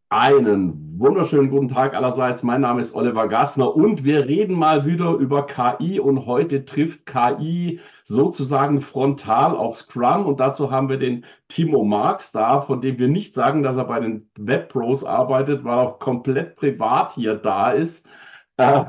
Einen wunderschönen guten Tag allerseits. Mein Name ist Oliver Gassner und wir reden mal wieder über KI und heute trifft KI sozusagen frontal auf Scrum und dazu haben wir den Timo Marx da, von dem wir nicht sagen, dass er bei den Webpros arbeitet, weil er komplett privat hier da ist. Äh,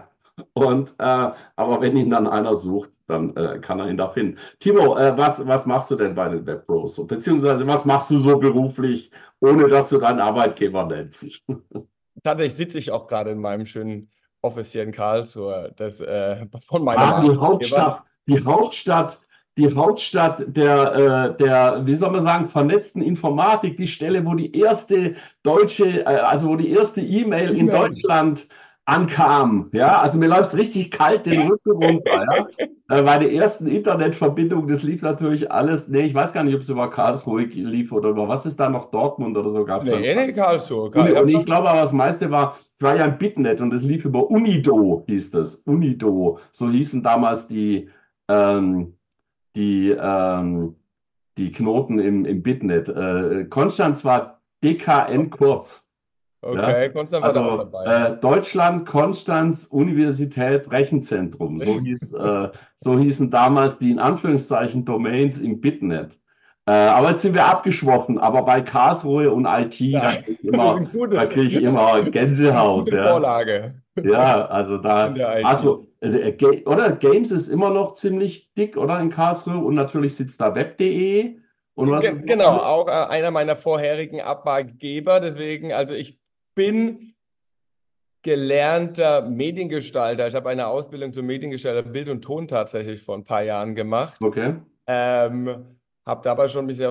aber wenn ihn dann einer sucht, dann kann er ihn da finden. Timo, was machst du denn bei den Webpros? Beziehungsweise was machst du so beruflich, ohne dass du deinen Arbeitgeber nennst? Tatsächlich sitze ich auch gerade in meinem schönen Office hier in Karlsruhe, von meinem Ah, die Arbeitgeber. Hauptstadt, die Hauptstadt, die Hauptstadt wie soll man sagen, vernetzten Informatik, die Stelle, wo die erste also wo die erste E-Mail in E-Mail. Deutschland ankam. Ja, also mir läuft richtig kalt den Rücken runter, ja. Bei der ersten Internetverbindung, das lief natürlich alles, nee, ich weiß gar nicht, ob es über Karlsruhe lief oder über was ist da noch Dortmund oder so gab es dann. Nee, nee, Karlsruhe. Und ich glaube aber, das meiste war, ich war ja im Bitnet und es lief über Unido, hieß das. Unido. So hießen damals ähm, die, ähm, die Knoten im Bitnet. Konstanz war DKN kurz. Ja? Okay, Konstantin war da auch Also dabei. Deutschland, Konstanz, Universität, Rechenzentrum. So hießen damals die in Anführungszeichen Domains im Bitnet. Aber jetzt sind wir abgeschwoffen. Aber bei Karlsruhe und IT, Ja, das ist da kriege ich immer eine Gänsehaut. gute Ja, Vorlage ja, also in da, der IT. also, oder Games ist immer noch ziemlich dick, oder in Karlsruhe. Und natürlich sitzt da web.de. Und was ist noch Genau, alles? auch einer meiner vorherigen Arbeitgeber. Deswegen, also ich bin gelernter Mediengestalter. Ich habe eine Ausbildung zum Mediengestalter Bild und Ton tatsächlich vor ein paar Jahren gemacht. Okay. Habe dabei schon ein bisschen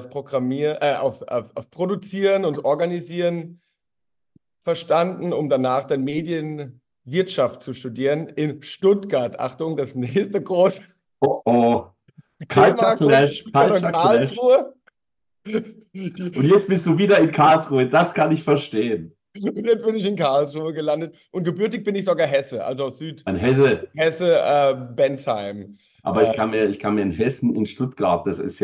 auf Produzieren und Organisieren verstanden, um danach dann Medienwirtschaft zu studieren in Stuttgart. Achtung, das nächste große Oh, oh. Culture Thema kommt Clash, Stuttgart und Culture Clash. Karlsruhe. Und Die, jetzt bist du wieder in Karlsruhe. Das kann ich verstehen. und jetzt bin ich in Karlsruhe gelandet und gebürtig bin ich sogar Hesse, also aus Ein Hesse. Südhesse, Bensheim. Aber Äh, ich kann mir in Hessen, in Stuttgart,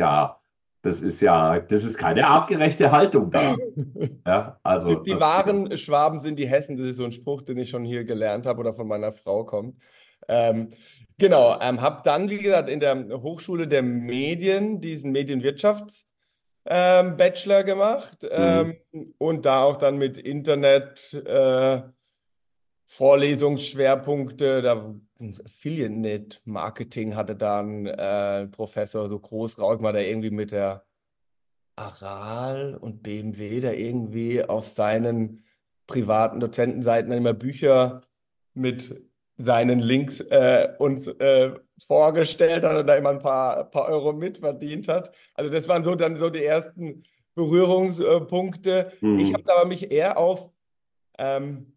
das ist keine artgerechte Haltung da. Ja, also Die das, wahren Schwaben sind die Hessen. Das ist so ein Spruch, den ich schon hier gelernt habe oder von meiner Frau kommt. Ähm, genau, habe dann, wie gesagt, in der Hochschule der Medien diesen Medienwirtschafts Bachelor gemacht hm, und da auch dann mit Internet Vorlesungsschwerpunkte. Affiliate Marketing hatte da ein Professor so groß raus, war der irgendwie mit der Aral und BMW da irgendwie auf seinen privaten Dozentenseiten dann immer Bücher mit seinen Links uns vorgestellt hat und da immer ein paar Euro mitverdient hat. Also das waren so dann so die ersten Berührungspunkte. Ich habe hm, aber mich eher auf ähm,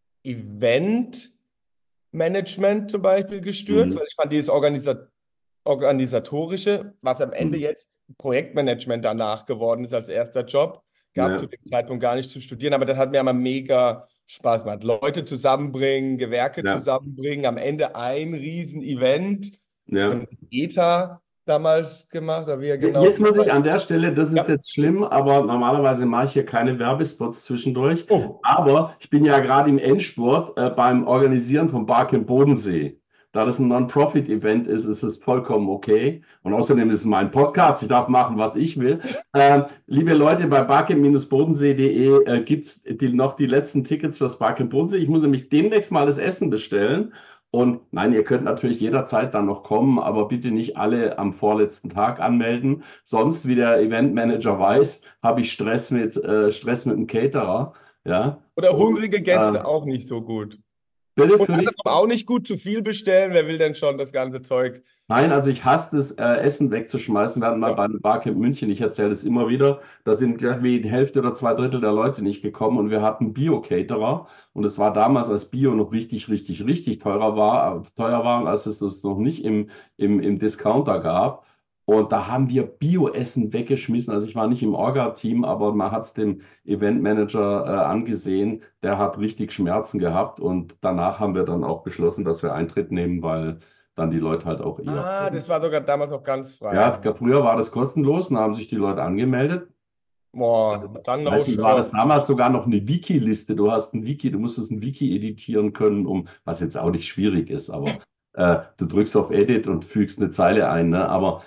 Eventmanagement zum Beispiel gestürzt, hm, weil ich fand dieses Organisatorische, was am Ende hm, jetzt Projektmanagement danach geworden ist als erster Job, gab es zu ja, dem Zeitpunkt gar nicht zu studieren, aber das hat mir immer mega Spaß gemacht. Leute zusammenbringen, Gewerke ja, zusammenbringen, am Ende ein Riesen-Event. Wir ja. haben ETA damals gemacht, oder wie er genau. Jetzt muss ich an der Stelle, das ist Ja. jetzt schlimm, aber normalerweise mache ich hier keine Werbespots zwischendurch. Oh, Aber ich bin ja gerade im Endspurt beim Organisieren von Barcamp Bodensee. Da das ein Non-Profit-Event ist, ist es vollkommen okay. Und außerdem ist es mein Podcast. Ich darf machen, was ich will. Liebe Leute, bei barcamp-bodensee.de gibt es noch die letzten Tickets fürs Barcamp Bodensee. Ich muss nämlich demnächst mal das Essen bestellen. Und nein, ihr könnt natürlich jederzeit dann noch kommen, aber bitte nicht alle am vorletzten Tag anmelden. Sonst, wie der Eventmanager weiß, habe ich Stress mit dem Caterer. Ja. oder Und, hungrige Gäste auch nicht so gut. bitte Und für die. andersrum auch nicht gut, zu viel bestellen. Wer will denn schon das ganze Zeug? Nein, also ich hasse es, Essen wegzuschmeißen. Wir hatten mal Ja. beim Barcamp München, ich erzähle es immer wieder, da sind irgendwie die Hälfte oder zwei Drittel der Leute nicht gekommen und wir hatten Bio-Caterer und es war damals, als Bio noch richtig teuer war, als es das noch nicht im Discounter gab. Und da haben wir Bio-Essen weggeschmissen. Also ich war nicht im Orga-Team, aber man hat es dem Eventmanager angesehen, der hat richtig Schmerzen gehabt und danach haben wir dann auch beschlossen, dass wir Eintritt nehmen, weil dann die Leute halt auch eher Ah, kommen. das war sogar damals noch ganz Ja, frei. früher war das kostenlos, da haben sich die Leute angemeldet. Boah, dann no Meistens war das show. damals sogar noch eine Wiki-Liste. Du hast ein Wiki, du musstest ein Wiki editieren können, was jetzt auch nicht schwierig ist, aber du drückst auf Edit und fügst eine Zeile ein, ne? Aber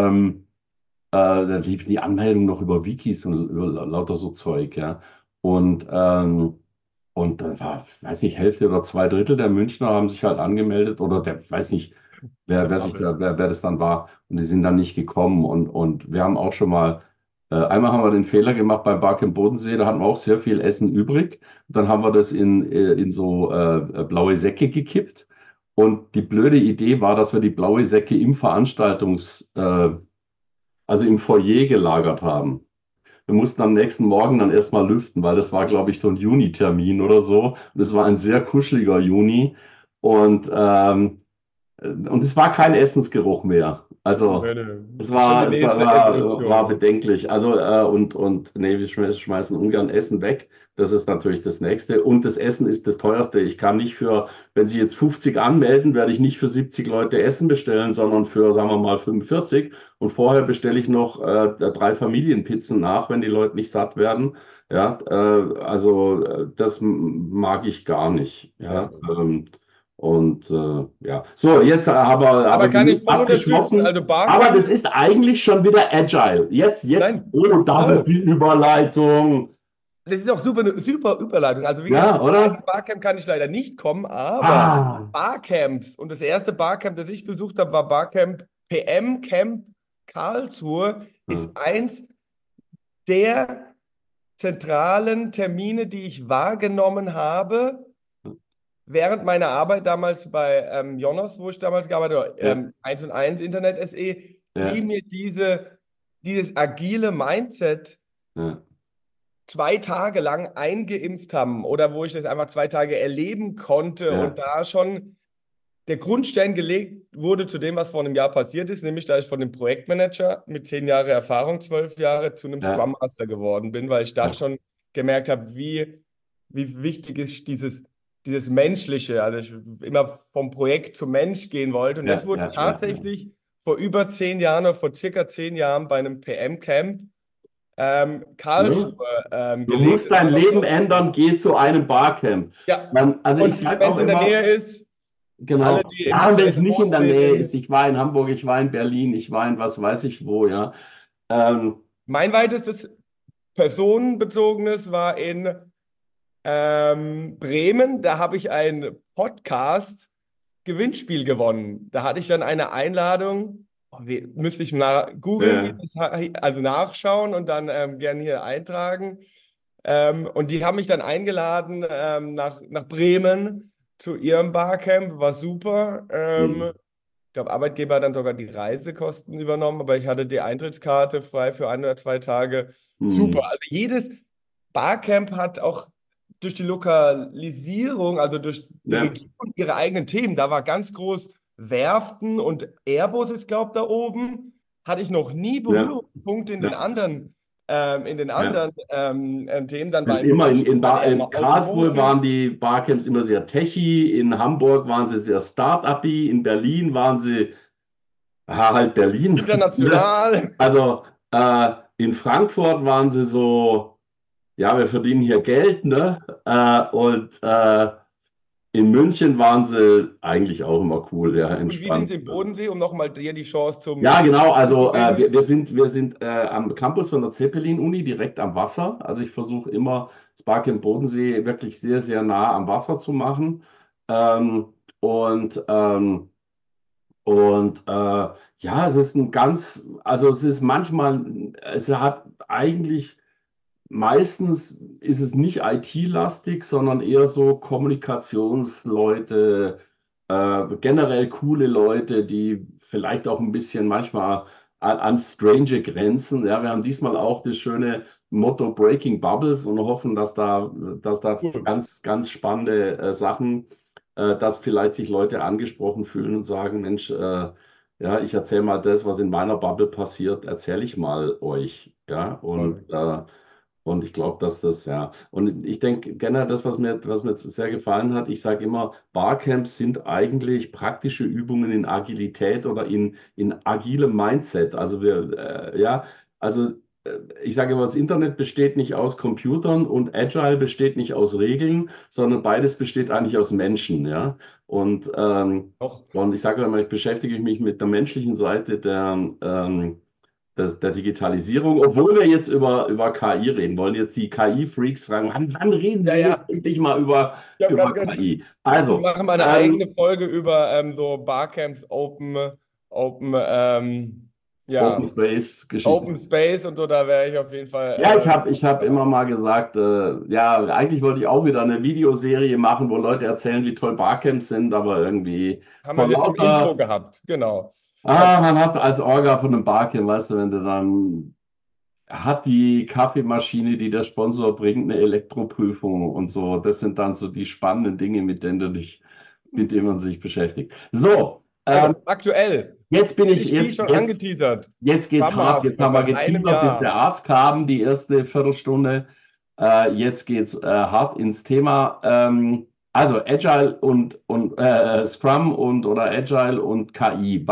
da liefen die Anmeldungen noch über Wikis und über lauter so Zeug, ja. Und, dann war, weiß nicht, Hälfte oder zwei Drittel der Münchner haben sich halt angemeldet oder der, weiß nicht, The Bubble. wer das dann war. Und die sind dann nicht gekommen. Und wir haben auch schon mal, einmal haben wir den Fehler gemacht beim Bark im Bodensee, da hatten wir auch sehr viel Essen übrig. Dann haben wir das in so blaue Säcke gekippt. Und die blöde Idee war, dass wir die blaue Säcke also im Foyer gelagert haben. Wir mussten am nächsten Morgen dann erstmal lüften, weil das war, glaube ich, so ein Juni-Termin oder so. Und es war ein sehr kuscheliger Juni. Und es war kein Essensgeruch mehr. Also Nee, nee. es Schon die war, nächste war Evolution. bedenklich. Also nee, wir schmeißen ungern Essen weg. Das ist natürlich das Nächste. Und das Essen ist das Teuerste. Ich kann nicht wenn Sie jetzt 50 anmelden, werde ich nicht für 70 Leute Essen bestellen, sondern für, sagen wir mal, 45. Und vorher bestelle ich noch 3 Familienpizzen nach, wenn die Leute nicht satt werden. Ja, das mag ich gar nicht. Nee, Ja, nee. ja. So, jetzt aber Aber kann genug ich voll unterstützen. abgeschwoffen. Also Aber Barcamp, das ist eigentlich schon wieder agile. nein, Oh, das ist no. die Überleitung. Das ist auch super, eine super Überleitung. Also wie gesagt, Ja, zu deinem oder? Barcamp kann ich leider nicht kommen, aber Ah, Barcamps und das erste Barcamp, das ich besucht habe, war Barcamp PM Camp Karlsruhe, ja, ist eins der zentralen Termine, die ich wahrgenommen habe während meiner Arbeit damals bei Jonas, wo ich damals gearbeitet habe, ja, 1 und 1 Internet SE, die ja, mir dieses agile Mindset ja, 2 Tage lang eingeimpft haben oder wo ich das einfach 2 Tage erleben konnte und ja, da schon der Grundstein gelegt wurde zu dem, was vor einem Jahr passiert ist, nämlich da ich von dem Projektmanager mit 10 Jahre Erfahrung, 12 Jahre zu einem ja, Scrum Master geworden bin, weil ich da ja, schon gemerkt habe, wie wichtig ist dieses Menschliche, also ich immer vom Projekt zum Mensch gehen wollte. Und das ja, wurde ja, ja, ja. tatsächlich vor über 10 Jahren oder vor circa 10 Jahren bei einem PM-Camp Karlsruhe Ne? Du gelegt. musst Das dein war noch Leben vor, ändern, geh zu einem Barcamp. ja, Also ich und sage wenn auch es in der Nähe immer, ist, alle, genau, die ja, im und wenn es nicht in der Bodensee Nähe ist, sind, ich war in Hamburg, ich war in Berlin, ich war in was weiß ich wo, ja. Ähm, mein weitestes personenbezogenes war in Bremen. Da habe ich ein Podcast-Gewinnspiel gewonnen. Da hatte ich dann eine Einladung. Oh, müsste ich googeln, ja, also nachschauen und dann gerne hier eintragen. Und die haben mich dann eingeladen nach Bremen zu ihrem Barcamp. War super. hm, Ich glaube, Arbeitgeber hat dann sogar die Reisekosten übernommen, aber ich hatte die Eintrittskarte frei für 1 oder 2 Tage. Super. hm, Also jedes Barcamp hat auch durch die Lokalisierung, also durch die ja, Region, ihre eigenen Themen. Da war ganz groß Werften und Airbus ist, glaube ich, da oben. Hatte ich noch nie ja, Berührungspunkte ja, in den ja. anderen Themen. Dann Das war ist in immer München dann eher in mal Karlsruhe waren Automotive, die Barcamps immer sehr techy, in Hamburg waren sie sehr start-upy, in Berlin waren sie halt Berlin. Ne? international. Also in Frankfurt waren sie so, ja, wir verdienen hier Geld, ne? In München waren sie eigentlich auch immer cool, ja, Und wie sind entspannt. Sie im Bodensee, um nochmal dir die Chance Ja, zum genau. Spielen zu Also geben? wir sind am Campus von der Zeppelin-Uni direkt am Wasser. Also ich versuche immer Spark im Bodensee wirklich sehr, sehr nah am Wasser zu machen. Ähm, und ähm, ja, es ist manchmal, es hat eigentlich meistens ist es nicht IT-lastig, sondern eher so Kommunikationsleute, generell coole Leute, die vielleicht auch ein bisschen manchmal an strange grenzen. Ja, wir haben diesmal auch das schöne Motto Breaking Bubbles und hoffen, dass da Cool. ganz, ganz spannende Sachen, dass vielleicht sich Leute angesprochen fühlen und sagen, Mensch, ja, ich erzähle mal das, was in meiner Bubble passiert, erzähle ich mal euch. Ja, Toll. und ich glaube, dass das, ja. Und ich denke generell, was mir jetzt sehr gefallen hat, ich sage immer, Barcamps sind eigentlich praktische Übungen in Agilität oder in agilem Mindset. Also ja, also ich sage immer, das Internet besteht nicht aus Computern und Agile besteht nicht aus Regeln, sondern beides besteht eigentlich aus Menschen, ja. Und, Doch. und ich sage immer, ich beschäftige mich mit der menschlichen Seite der Digitalisierung, obwohl wir jetzt über KI reden wollen. Jetzt die KI-Freaks fragen, wann reden Ja, Sie jetzt ja. endlich mal Ich habe über gerade gehört, KI? die Also, machen mal eine eigene Folge über so Barcamps, Open, Open ja, Space-Geschichte. Open Space und so, da wäre ich auf jeden Ja, Fall. ich hab immer mal gesagt, ja, eigentlich wollte ich auch wieder eine Videoserie machen, wo Leute erzählen, wie toll Barcamps sind, aber irgendwie Haben wir vor jetzt im Intro lauter, gehabt, genau. Ja, man hat als Orga von einem Barcamp, weißt du, wenn du dann hat die Kaffeemaschine, die der Sponsor bringt, eine Elektroprüfung und so. Das sind dann so die spannenden Dinge, mit denen man sich beschäftigt. So, also aktuell, jetzt bin ich, wie schon angeteasert, jetzt geht's Scrum hart. Jetzt Master haben wir seit einem gefiebert, bis der Jahr. Arzt kam, die erste Viertelstunde. Jetzt geht's hart ins Thema. Also Agile und Scrum und oder Agile und KI.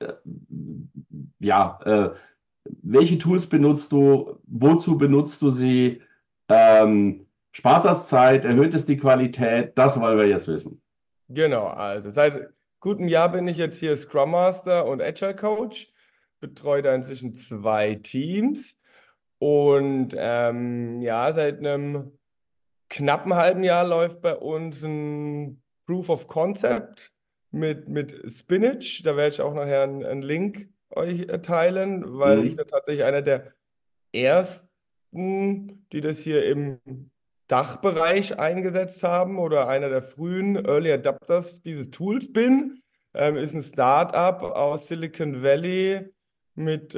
Ja, welche Tools benutzt du? Wozu benutzt du sie? Spart das Zeit? Erhöht es die Qualität? Das wollen wir jetzt wissen. Genau, also seit gutem Jahr bin ich jetzt hier Scrum Master und Agile Coach, betreue da inzwischen zwei Teams und ja, seit einem knappen halben Jahr läuft bei uns ein Proof of Concept mit Spinach. Da werde ich auch nachher einen Link euch teilen, weil ich Mhm. da tatsächlich einer der ersten, die das hier im Dachbereich eingesetzt haben oder einer der frühen Early Adapters dieses Tools bin. Ist ein Startup aus Silicon Valley mit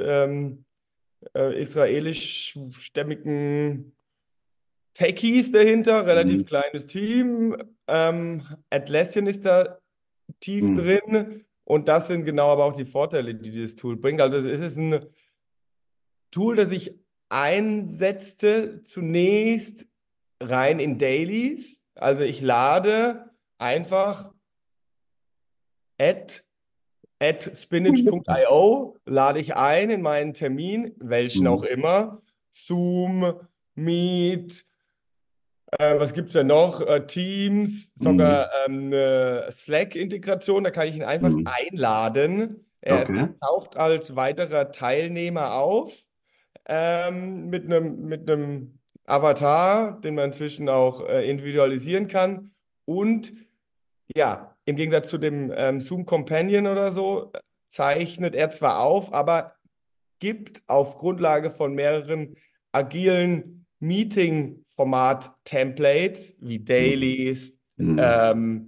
israelischstämmigen Techies dahinter, Mhm. relativ kleines Team. Atlassian ist da tief Mhm. drin und das sind genau aber auch die Vorteile, die dieses Tool bringt. Also es ist ein Tool, das ich einsetzte zunächst rein in Dailies. Also ich lade einfach at, at spinach.io, lade ich ein in meinen Termin, welchen auch Mhm. immer. Zoom, Meet, was gibt es denn noch? Teams, sogar Mhm. eine Slack-Integration, da kann ich ihn einfach Mhm. einladen. Er Okay. taucht als weiterer Teilnehmer auf mit einem Avatar, den man inzwischen auch individualisieren kann. Und ja, im Gegensatz zu dem Zoom Companion oder so, zeichnet er zwar auf, aber gibt auf Grundlage von mehreren agilen Meeting-Format-Templates wie Mhm. Dailies, Mhm. ähm,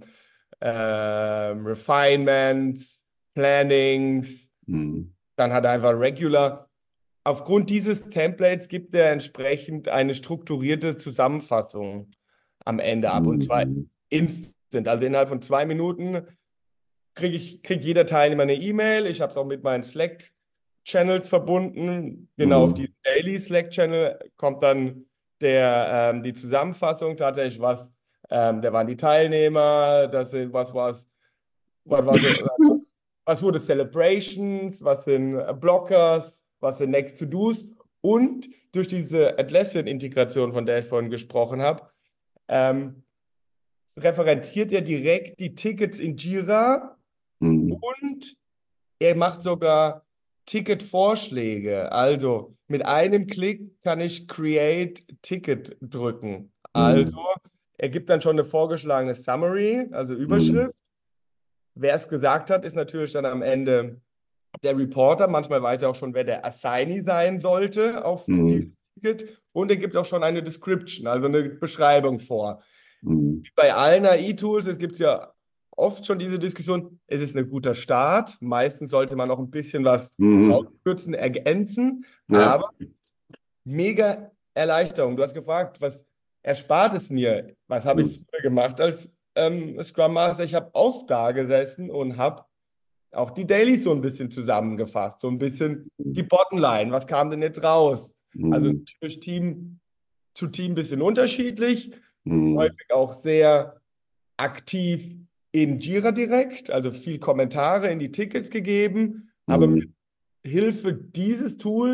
Refinements, Plannings, Mhm. dann hat er einfach Regular. Aufgrund dieses Templates gibt er entsprechend eine strukturierte Zusammenfassung am Ende ab. Und zwar Mhm. instant. Also innerhalb von 2 Minuten kriegt jeder Teilnehmer eine E-Mail. Ich habe es auch mit meinen Slack-Channels verbunden. Genau auf Mhm. diesen Daily Slack-Channel kommt dann die Zusammenfassung tatsächlich, da waren die Teilnehmer, was war so, was wurde Celebrations, was sind Blockers, was sind Next To-Dos und durch diese Atlassian-Integration, von der ich vorhin gesprochen habe, ähm, referenziert er direkt die Tickets in Jira Mhm. und er macht sogar Ticketvorschläge. Also mit einem Klick kann ich Create Ticket drücken. Also Mhm. er gibt dann schon eine vorgeschlagene Summary, also Mhm. Überschrift. Wer es gesagt hat, ist natürlich dann am Ende der Reporter. Manchmal weiß er auch schon, wer der Assignee sein sollte auf dieses Mhm. Ticket. Und er gibt auch schon eine Description, also eine Beschreibung vor. Mhm. Bei allen AI-Tools, es gibt ja oft schon diese Diskussion, es ist ein guter Start. Meistens sollte man noch ein bisschen was Mhm. rauskürzen, ergänzen, Ja. aber mega Erleichterung. Du hast gefragt, was erspart es mir? Was habe ich Mhm. früher gemacht als Scrum Master? Ich habe oft da gesessen und habe auch die Dailies so ein bisschen zusammengefasst, so ein bisschen die Bottomline. Was kam denn jetzt raus? Also Mhm. natürlich Team zu Team ein bisschen unterschiedlich, Mhm. häufig auch sehr aktiv in Jira direkt, also viel Kommentare in die Tickets gegeben, aber mit Mhm. Hilfe dieses Tools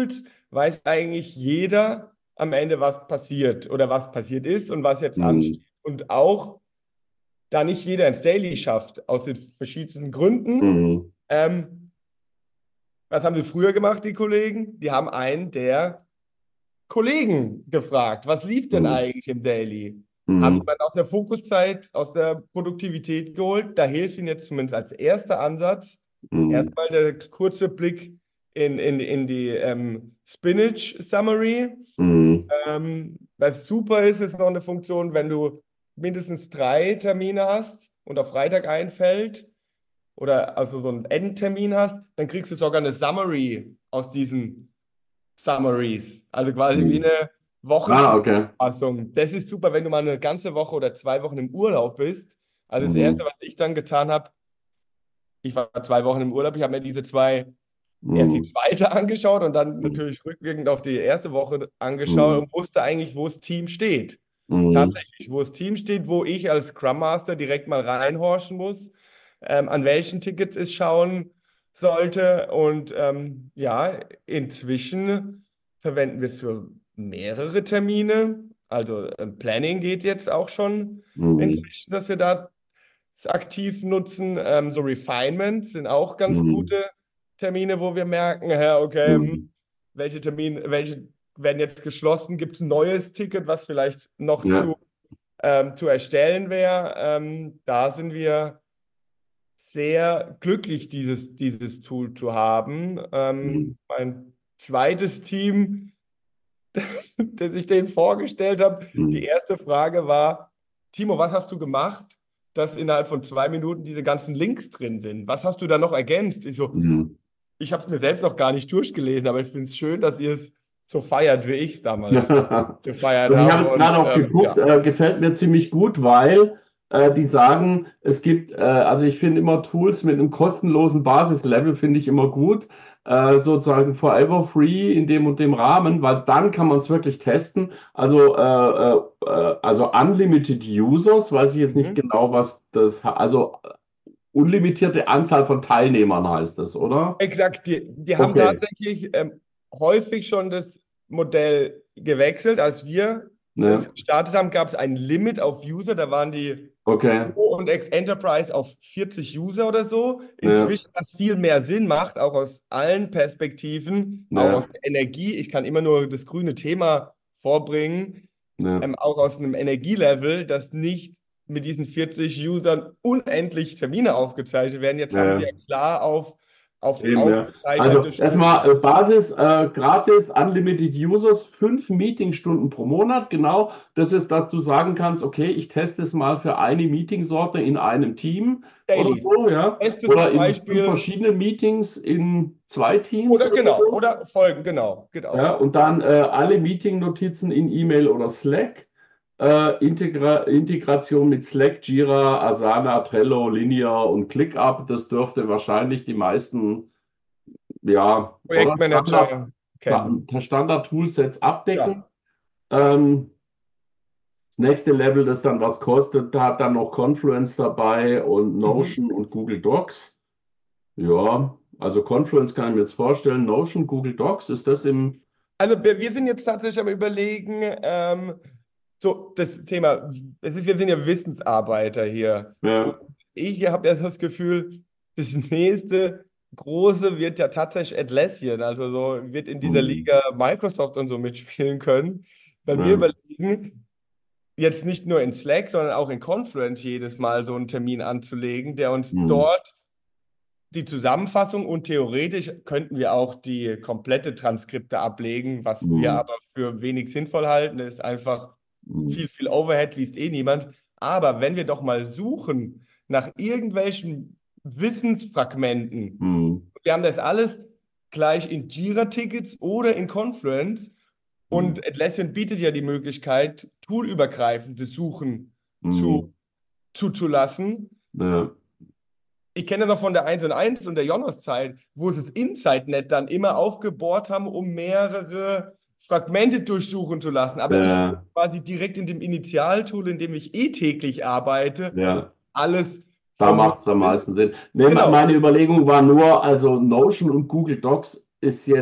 weiß eigentlich jeder am Ende, was passiert oder was passiert ist und was jetzt Mhm. ansteht. Und auch, da nicht jeder ins Daily schafft, aus den verschiedensten Gründen. Mhm. Was haben sie früher gemacht, die Kollegen? Die haben einen der Kollegen gefragt, was lief denn Mhm. eigentlich im Daily? Haben Mhm. jemanden aus der Fokuszeit, aus der Produktivität geholt. Da hilft Ihnen jetzt zumindest als erster Ansatz Mhm. erstmal der kurze Blick in die Spinach Summary. Mhm. Was super ist, ist noch eine Funktion, wenn du mindestens 3 Termine hast und auf Freitag einfällt oder also so einen Endtermin hast, dann kriegst du sogar eine Summary aus diesen Summaries. Also quasi wie Mhm. eine Ah, okay. Wochenzusammenfassung. Das ist super, wenn du mal eine ganze Woche oder 2 Wochen im Urlaub bist. Also das Erste, Mhm. was ich dann getan habe, ich war 2 Wochen im Urlaub, ich habe mir diese erst die Mhm. zweite angeschaut und dann Mhm. natürlich rückwirkend auch die erste Woche angeschaut Mhm. und wusste eigentlich, wo das Team steht. Mhm. Tatsächlich, wo das Team steht, wo ich als Scrum Master direkt mal reinhorchen muss, an welchen Tickets ich schauen sollte. Und ja, inzwischen verwenden wir es für mehrere Termine. Also Planning geht jetzt auch schon Mhm. inzwischen, dass wir da es aktiv nutzen. So Refinements sind auch ganz Mhm. gute Termine, wo wir merken, ja, okay, Mhm. welche werden jetzt geschlossen? Gibt es ein neues Ticket, was vielleicht noch Ja. zu erstellen wäre? Da sind wir sehr glücklich, dieses Tool zu haben. Mhm. Mein zweites Team, das ich denen vorgestellt habe, die Mhm. erste Frage war, Timo, was hast du gemacht, dass innerhalb von 2 Minuten diese ganzen Links drin sind? Was hast du da noch ergänzt? Ich so, Mhm. ich habe es mir selbst noch gar nicht durchgelesen, aber ich finde es schön, dass ihr es so feiert, wie ich es damals gefeiert Also ich habe. habe jetzt Und gerade auch geguckt, ja. gefällt mir ziemlich gut, weil die sagen, es gibt, also ich finde immer Tools mit einem kostenlosen Basislevel, finde ich immer gut, sozusagen forever free in dem und dem Rahmen, weil dann kann man es wirklich testen. Also unlimited Users, weiß ich jetzt nicht Mhm. genau, was das, also unlimitierte Anzahl von Teilnehmern heißt das, oder? Exakt, die haben Okay, tatsächlich häufig schon das Modell gewechselt. Als wir ne, es gestartet haben, gab es ein Limit auf User. Da waren die okay, Pro und Enterprise auf 40 User oder so. ne, Inzwischen, was viel mehr Sinn macht, auch aus allen Perspektiven, auch ne, aus der Energie. Ich kann immer nur das grüne Thema vorbringen, ne, auch aus einem Energielevel, dass nicht mit diesen 40 Usern unendlich Termine aufgezeichnet werden. Jetzt haben sie ja ne. klar auf Eben, ja. Also aufgezeichnete erstmal Stunden. Basis, gratis, Unlimited Users, 5 Meetingstunden pro Monat. Genau, das ist, dass du sagen kannst, okay, ich teste es mal für eine Meetingsorte in einem Team oder Dailies. so, ja. Bestes Oder in 5 Beispiel, verschiedenen Meetings in 2 Teams oder oder genau, so. oder Folgen, genau, geht Ja, auch. und dann alle Meeting-Notizen in E-Mail oder Slack. Integration mit Slack, Jira, Asana, Trello, Linear und ClickUp, das dürfte wahrscheinlich die meisten, ja, oder Projektmanager kennen. Standard-Toolsets abdecken. Ja. Ähm, Das nächste Level, das dann was kostet, da hat dann noch Confluence dabei und Mhm. Notion und Google Docs. Ja, also Confluence kann ich mir jetzt vorstellen. Notion, Google Docs, ist das im. Also wir sind jetzt tatsächlich am Überlegen, so das Thema, wir sind ja Wissensarbeiter hier. Und Ja, ich habe ja das Gefühl, das nächste große wird ja tatsächlich Atlassian, also so wird in dieser hm, Liga Microsoft und so mitspielen können. Weil wir ja, überlegen, jetzt nicht nur in Slack, sondern auch in Confluence jedes Mal so einen Termin anzulegen, der uns hm, dort die Zusammenfassung und theoretisch könnten wir auch die komplette Transkripte ablegen, was wir hm, aber für wenig sinnvoll halten. Das ist einfach hm, viel Overhead, liest eh niemand. Aber wenn wir doch mal suchen nach irgendwelchen Wissensfragmenten, hm, wir haben das alles gleich in Jira-Tickets oder in Confluence hm, und Atlassian bietet ja die Möglichkeit, toolübergreifendes Suchen zu, hm, zuzulassen. ja, Ich kenne das noch von der 1 und 1 und der Jonas-Zeit, wo sie das InsightNet dann immer aufgebohrt haben, um mehrere Fragmente durchsuchen zu lassen. Aber ich will ja, quasi direkt in dem Initialtool, in dem ich eh täglich arbeite, ja. alles Da so wie macht es es am ist. meisten Sinn. Nee, Genau. meine Überlegung war nur, also Notion und Google Docs ist jetzt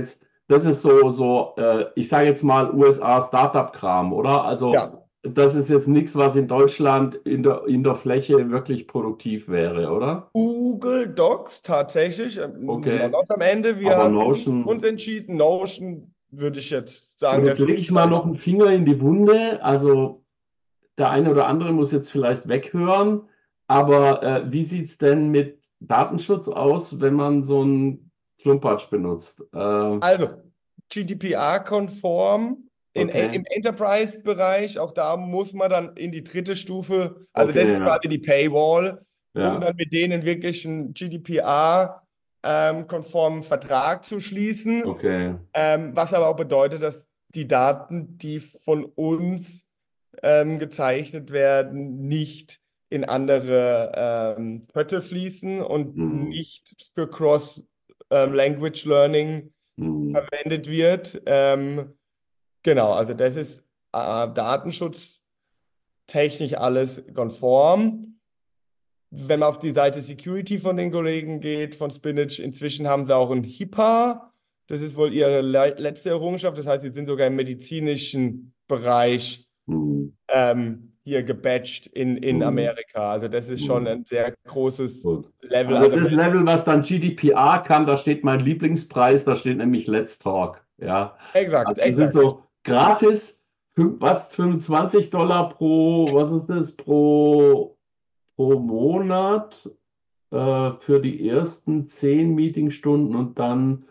das ist ich sage jetzt mal USA Startup-Kram, oder? Also Ja, das ist jetzt nichts, was in Deutschland in der Fläche wirklich produktiv wäre, oder? Google Docs tatsächlich, Okay, besonders am Ende. Wir aber haben uns Notion. entschieden, Notion würde ich jetzt Und sagen, jetzt das lege ist ich mal noch einen Finger in die Wunde. Also der eine oder andere muss jetzt vielleicht weghören, aber wie sieht es denn mit Datenschutz aus, wenn man so einen Klumpatsch benutzt? also GDPR-konform Okay, im Enterprise-Bereich. Auch da muss man dann in die dritte Stufe, also das okay, ist quasi ja, die Paywall, um ja, dann mit denen wirklich einen GDPR-konformen Vertrag zu schließen. okay, Was aber auch bedeutet, dass die Daten, die von uns gezeichnet werden, nicht in andere Pötte fließen und hm, nicht für Cross-Language Learning hm, verwendet wird. Genau, also das ist datenschutztechnisch alles konform. Wenn man auf die Seite Security von den Kollegen geht, von Spinach, inzwischen haben sie auch ein HIPAA. Das ist wohl ihre letzte Errungenschaft. Das heißt, sie sind sogar im medizinischen Bereich hm, hier gebatcht in hm, Amerika. Also das ist schon hm. ein sehr großes Gut. Level. Also Also das Level, was dann GDPR kann, da steht mein Lieblingspreis, da steht nämlich Let's Talk. Ja. exakt, Also das sind exakt. so gratis, was, $25 was ist das, pro Monat für die ersten 10 Meetingstunden und dann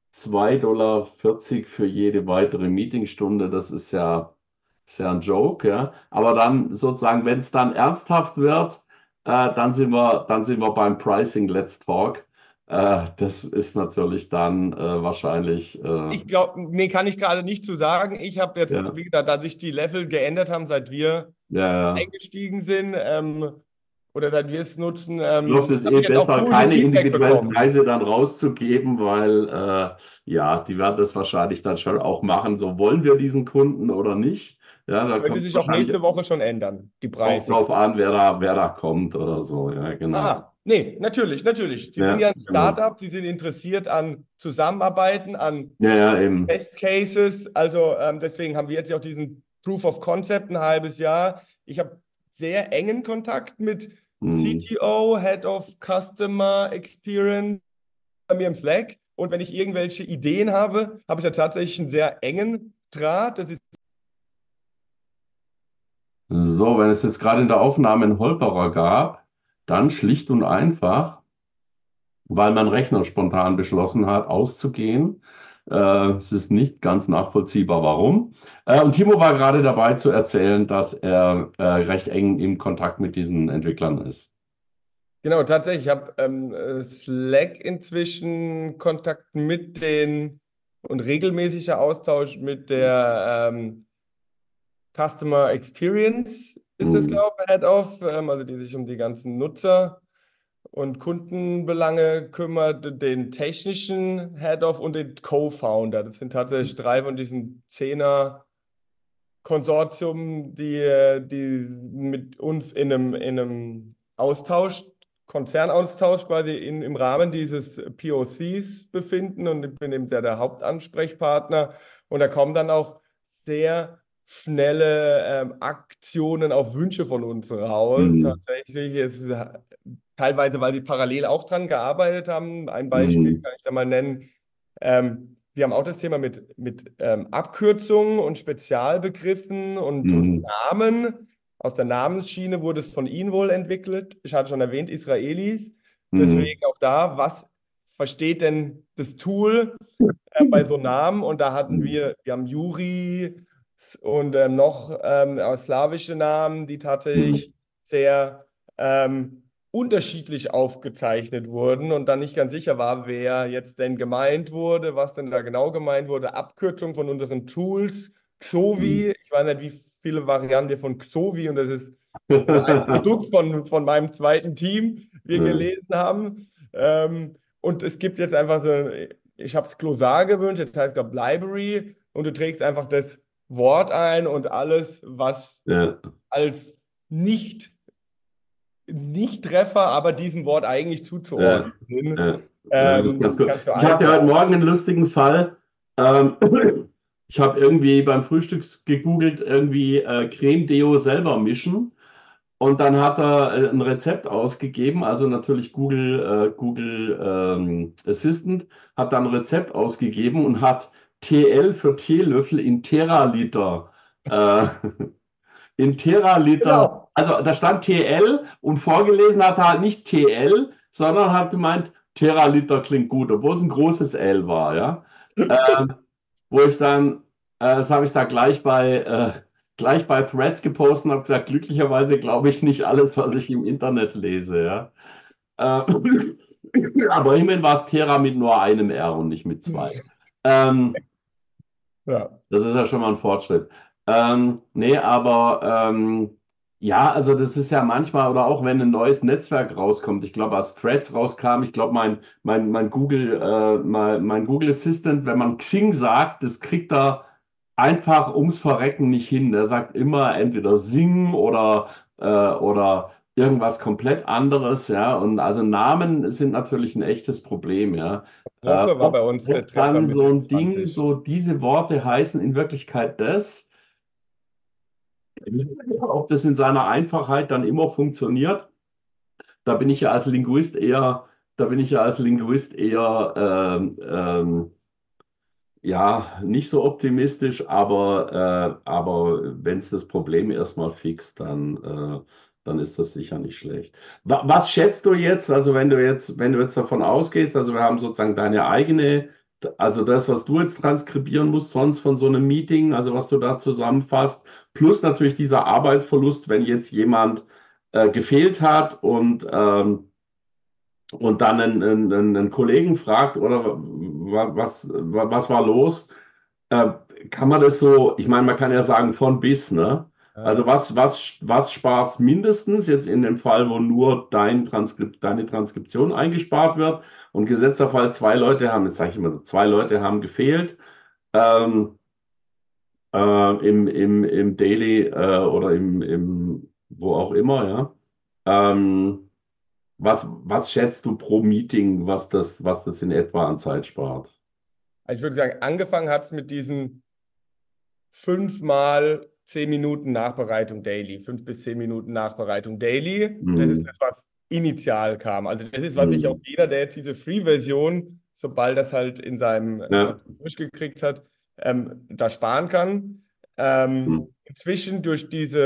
2,40 für jede weitere Meetingstunde. Das ist ja ein Joke, ja. Aber dann sozusagen, wenn es dann ernsthaft wird, dann sind wir beim Pricing Let's Talk. Das ist natürlich dann wahrscheinlich, Ich glaube, nee, kann ich gerade nicht zu sagen. Ich habe jetzt, ja, wie gesagt, da sich die Level geändert haben, seit wir ja, ja. eingestiegen sind, oder seit wir es nutzen, Ich glaube, es ist habe ich jetzt auch besser, positives keine Feedback individuellen bekommen. Preise dann rauszugeben, weil ja, die werden das wahrscheinlich dann schon auch machen. So, wollen wir diesen Kunden oder nicht? Ja, da Könnte kommt sich auch wahrscheinlich nächste Woche schon ändern, die auch Pricing. drauf an, wer da kommt oder so. Ja, genau. Nee, natürlich, natürlich. Sie sind Ja, ja ein genau. Startup, Sie sind interessiert an Zusammenarbeiten, an Ja, ja, eben. Test Cases. Also deswegen haben wir jetzt ja auch diesen Proof of Concept ein halbes Jahr. Ich habe sehr engen Kontakt mit Hm. CTO, Head of Customer Experience bei mir im Slack. Und wenn ich irgendwelche Ideen habe, habe ich da tatsächlich einen sehr engen Draht. Das ist So, wenn es jetzt gerade in der Aufnahme einen Holperer gab, dann schlicht und einfach, weil mein Rechner spontan beschlossen hat, auszugehen. Es ist nicht ganz nachvollziehbar, warum. Und Timo war gerade dabei zu erzählen, dass er recht eng im Kontakt mit diesen Entwicklern ist. genau tatsächlich. Ich habe Slack inzwischen Kontakt mit den und regelmäßiger Austausch mit der Customer Experience ist es, Hm, glaube ich, Head of, also die sich um die ganzen Nutzer- und Kundenbelange kümmert, den technischen Head of und den Co-Founder. Das sind tatsächlich drei von diesen Zehner-Konsortium, die mit uns in einem Austausch, Konzernaustausch quasi im Rahmen dieses POCs befinden und ich bin eben der Hauptansprechpartner. Und da kommen dann auch sehr schnelle Aktionen auf Wünsche von uns raus. hm, Tatsächlich jetzt teilweise, weil sie parallel auch dran gearbeitet haben. Ein Beispiel hm, kann ich da mal nennen. Wir haben auch das Thema mit Abkürzungen und Spezialbegriffen und hm, Namen. Aus der Namensschiene wurde es von Ihnen wohl entwickelt. Ich hatte schon erwähnt, Israelis. hm, Deswegen auch da, was versteht denn das Tool bei so Namen? Und da hatten hm, wir haben Juri und noch slawische Namen, die hm, tatsächlich sehr unterschiedlich aufgezeichnet wurden und dann nicht ganz sicher war, wer jetzt denn gemeint wurde, was denn da genau gemeint wurde. Abkürzung von unseren Tools, hm. Xovi, ich weiß nicht, wie viele Varianten wir von Xovi und das ist ein Produkt von meinem zweiten Team, wir Ja, gelesen haben. Und es gibt jetzt einfach so, ich habe es Glossar gewünscht, jetzt heißt es, glaube Library und du trägst einfach das Wort ein und alles, was ja, als Nicht-Treffer, aber diesem Wort eigentlich ja, zuzuordnen sind, ja. Das ist ganz gut. kannst du Ich hatte heute eintragen. Morgen einen lustigen Fall. Ähm, ich habe irgendwie beim Frühstück gegoogelt, irgendwie Creme Deo selber mischen. Und dann hat er ein Rezept ausgegeben, also natürlich Google Assistant, hat dann ein Rezept ausgegeben und hat TL für Teelöffel in Teraliter äh, in Teraliter, Genau. also da stand TL und vorgelesen hat er halt nicht TL, sondern hat gemeint, Teraliter klingt gut, obwohl es ein großes L war, ja. Ähm, wo ich dann, das habe ich da gleich bei Threads gepostet und habe gesagt, glücklicherweise glaube ich nicht alles, was ich im Internet lese, ja. Ähm, aber immerhin war es Terra mit nur einem R und nicht mit zwei. Ähm, Ja. Das ist ja schon mal ein Fortschritt. Nee, aber ja, also das ist ja manchmal, oder auch wenn ein neues Netzwerk rauskommt, ich glaube, als Threads rauskam, ich glaube, mein Google Assistant, wenn man Xing sagt, das kriegt er einfach ums Verrecken nicht hin. Der sagt immer entweder Sing oder irgendwas komplett anderes, ja. Und also Namen sind natürlich ein echtes Problem, ja. Woche war bei uns der Ob Treffer dann so Mitte ein Ding, 20. so diese Worte heißen in Wirklichkeit das, ob das in seiner Einfachheit dann immer funktioniert, da bin ich ja als Linguist eher, da bin ich ja als Linguist eher ja, nicht so optimistisch, aber wenn es das Problem erstmal fixt, dann ist das sicher nicht schlecht. Was schätzt du jetzt, also wenn du jetzt davon ausgehst, also wir haben sozusagen deine eigene, also das, was du jetzt transkribieren musst, sonst von so einem Meeting, also was du da zusammenfasst, plus natürlich dieser Arbeitsverlust, wenn jetzt jemand gefehlt hat und dann einen Kollegen fragt, oder was war los? Äh, Kann man das so, ich meine, man kann ja sagen von bis, ne? Also Ja. was spart mindestens jetzt in dem Fall, wo nur deine Transkription eingespart wird und gesetzter Fall zwei Leute haben, jetzt sage ich immer, zwei Leute haben gefehlt ähm, im Daily oder wo auch immer, ja. Was schätzt du pro Meeting, was das in etwa an Zeit spart? Also ich würde sagen, angefangen hat es mit diesen 5 mal 10 Minuten Nachbereitung daily. 5 bis 10 Minuten Nachbereitung daily. Das ist Hm, das, was initial kam. Also das ist, was sich auch hm, jeder, der jetzt diese Free-Version, sobald das halt in seinem ja, Konto durchgekriegt hat, da sparen kann. hm, Inzwischen durch diese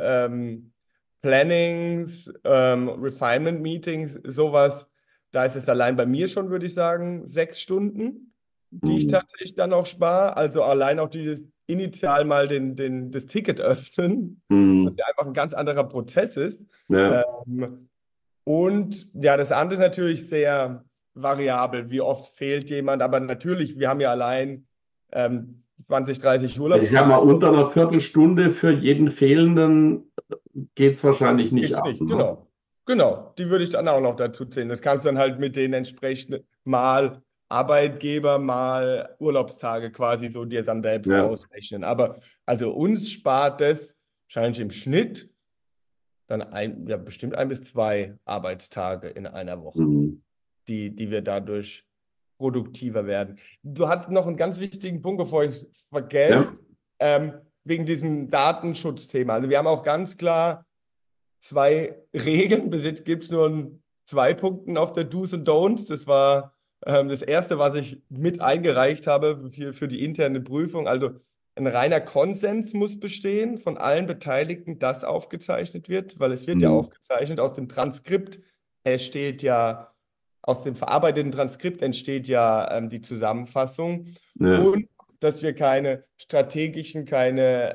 Plannings, Refinement-Meetings, sowas, da ist es allein bei mir schon, würde ich sagen, 6 Stunden, die ich hm, tatsächlich dann auch spare. Also allein auch dieses initial mal das Ticket öffnen, was hm, ja einfach ein ganz anderer Prozess ist. ja. Ähm, und ja, das andere ist natürlich sehr variabel. Wie oft fehlt jemand? Aber natürlich, wir haben ja allein 20, 30 Also ich sag mal, Urlaubstage. unter einer Viertelstunde für jeden Fehlenden geht's wahrscheinlich nicht Geht's ab, nicht, ne? genau. Genau, die würde ich dann auch noch dazu zählen. Das kannst du dann halt mit den entsprechenden mal Arbeitgeber, mal Urlaubstage quasi so dir dann selbst Ja. ausrechnen. Aber also uns spart das wahrscheinlich im Schnitt dann ja, bestimmt 1 bis 2 Arbeitstage in einer Woche, Hm, die wir dadurch produktiver werden. Du hattest noch einen ganz wichtigen Punkt, bevor ich es ja. vergesse, wegen diesem Datenschutzthema. Also wir haben auch ganz klar zwei Regeln. Bis jetzt gibt es nur 2 Punkten auf der Do's und Don'ts. Das war das erste, was ich mit eingereicht habe für die interne Prüfung. Also ein reiner Konsens muss bestehen von allen Beteiligten, dass aufgezeichnet wird, weil es wird ja Hm, aufgezeichnet aus dem Transkript. Es steht ja, aus dem verarbeiteten Transkript entsteht ja die Zusammenfassung. ja. Und dass wir keine strategischen, keine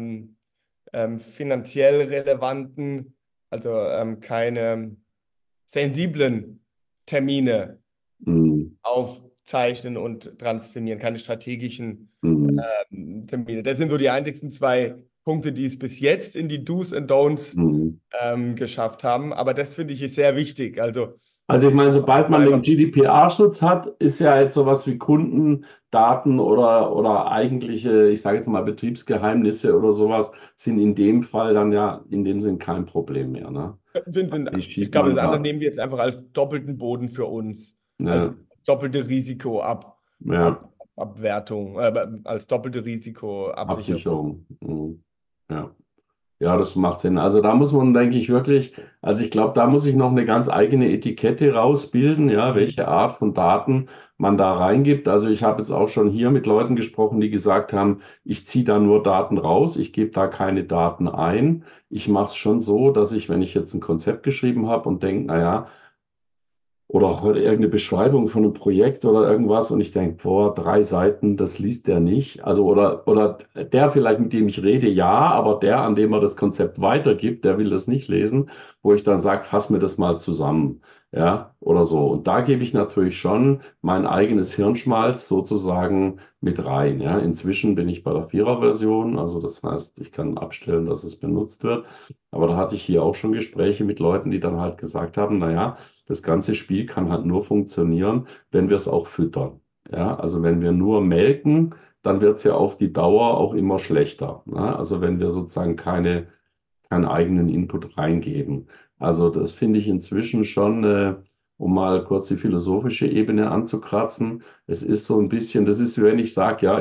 finanziell relevanten, also keine sensiblen Termine Hm, aufzeichnen und transferieren, keine strategischen hm, Termine. Das sind so die einzigsten 2 Punkte, die es bis jetzt in die Do's and Don'ts hm. geschafft haben. Aber das finde ich ist sehr wichtig. Also Also ich meine, sobald das man den einfach GDPR-Schutz hat, ist ja jetzt sowas wie Kundendaten oder eigentliche, ich sage jetzt mal Betriebsgeheimnisse oder sowas, sind in dem Fall dann ja in dem Sinn kein Problem mehr, ne? Die ich schiebt glaube, man das andere da. nehmen wir jetzt einfach als doppelten Boden für uns, als Ja, doppelte Risiko ja. Abwertung, als doppelte Risikoabsicherung. Absicherung. Mhm. Ja. Ja, das macht Sinn. Also da muss man, denke ich, wirklich, also ich glaube, da muss ich noch eine ganz eigene Etikette rausbilden, ja, Mhm. welche Art von Daten man da reingibt. Also ich habe jetzt auch schon hier mit Leuten gesprochen, die gesagt haben, ich ziehe da nur Daten raus, ich gebe da keine Daten ein. Ich mache es schon so, dass ich, wenn ich jetzt ein Konzept geschrieben habe und denke, naja, oder halt irgendeine Beschreibung von einem Projekt oder irgendwas und ich denke, boah, 3 Seiten, das liest der nicht. Also oder der vielleicht, mit dem ich rede, ja, aber der, an dem er das Konzept weitergibt, der will das nicht lesen, wo ich dann sage, fass mir das mal zusammen. Ja, oder so. Und da gebe ich natürlich schon mein eigenes Hirnschmalz sozusagen mit rein. Ja, inzwischen bin ich bei der Vierer-Version, also das heißt, ich kann abstellen, dass es benutzt wird. Aber da hatte ich hier auch schon Gespräche mit Leuten, die dann halt gesagt haben, naja, das ganze Spiel kann halt nur funktionieren, wenn wir es auch füttern. Ja, also wenn wir nur melken, dann wird es ja auf die Dauer auch immer schlechter. Ne? Also wenn wir sozusagen keinen eigenen Input reingeben. Also das finde ich inzwischen schon, um mal kurz die philosophische Ebene anzukratzen. Es ist so ein bisschen, das ist, wie wenn ich sage, ja,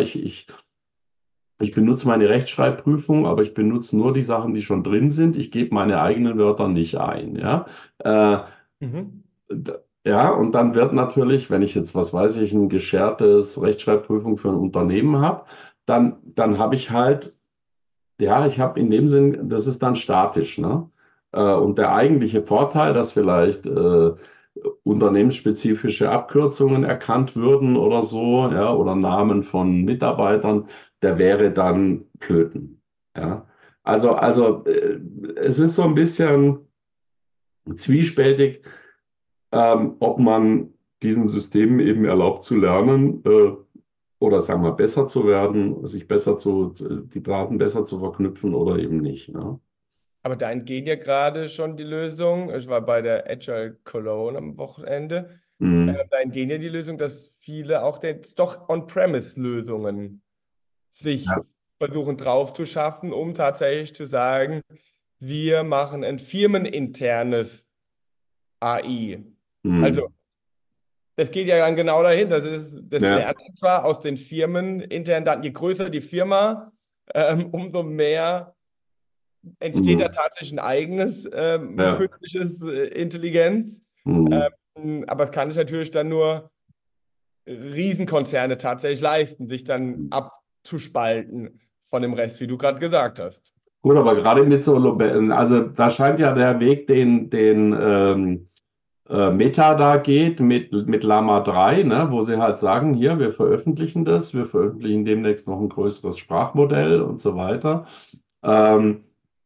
ich benutze meine Rechtschreibprüfung, aber ich benutze nur die Sachen, die schon drin sind. Ich gebe meine eigenen Wörter nicht ein. Ja. Mhm. Ja, und dann wird natürlich, wenn ich jetzt, was weiß ich, ein geschertes Rechtschreibprüfung für ein Unternehmen habe, dann habe ich halt, ja, ich habe in dem Sinn, das ist dann statisch, ne? Und der eigentliche Vorteil, dass vielleicht unternehmensspezifische Abkürzungen erkannt würden oder so, ja, oder Namen von Mitarbeitern, der wäre dann flöten. Ja. Also es ist so ein bisschen zwiespältig, ob man diesen Systemen eben erlaubt zu lernen, oder sagen wir besser zu werden, sich die Daten besser zu verknüpfen oder eben nicht. Ne? Aber da entgehen ja gerade schon die Lösung. Ich war bei der Agile Cologne am Wochenende. Mhm. Da entgehen ja die Lösung, dass viele auch jetzt doch On-Premise-Lösungen sich Ja. versuchen drauf zu schaffen, um tatsächlich zu sagen, wir machen ein firmeninternes AI. Also Mhm. das geht ja dann genau dahin. Das Ja. lernt man zwar aus den firmeninternen Daten. Je größer die Firma, umso mehr entsteht da Mhm. tatsächlich ein eigenes Ja. künstliches Intelligenz. Mhm. Aber es kann sich natürlich dann nur Riesenkonzerne tatsächlich leisten, sich dann abzuspalten von dem Rest, wie du gerade gesagt hast. Gut, aber gerade mit so, also da scheint ja der Weg, den Meta da geht mit Llama 3, ne, wo sie halt sagen, hier, wir veröffentlichen das, wir veröffentlichen demnächst noch ein größeres Sprachmodell und so weiter. Ähm,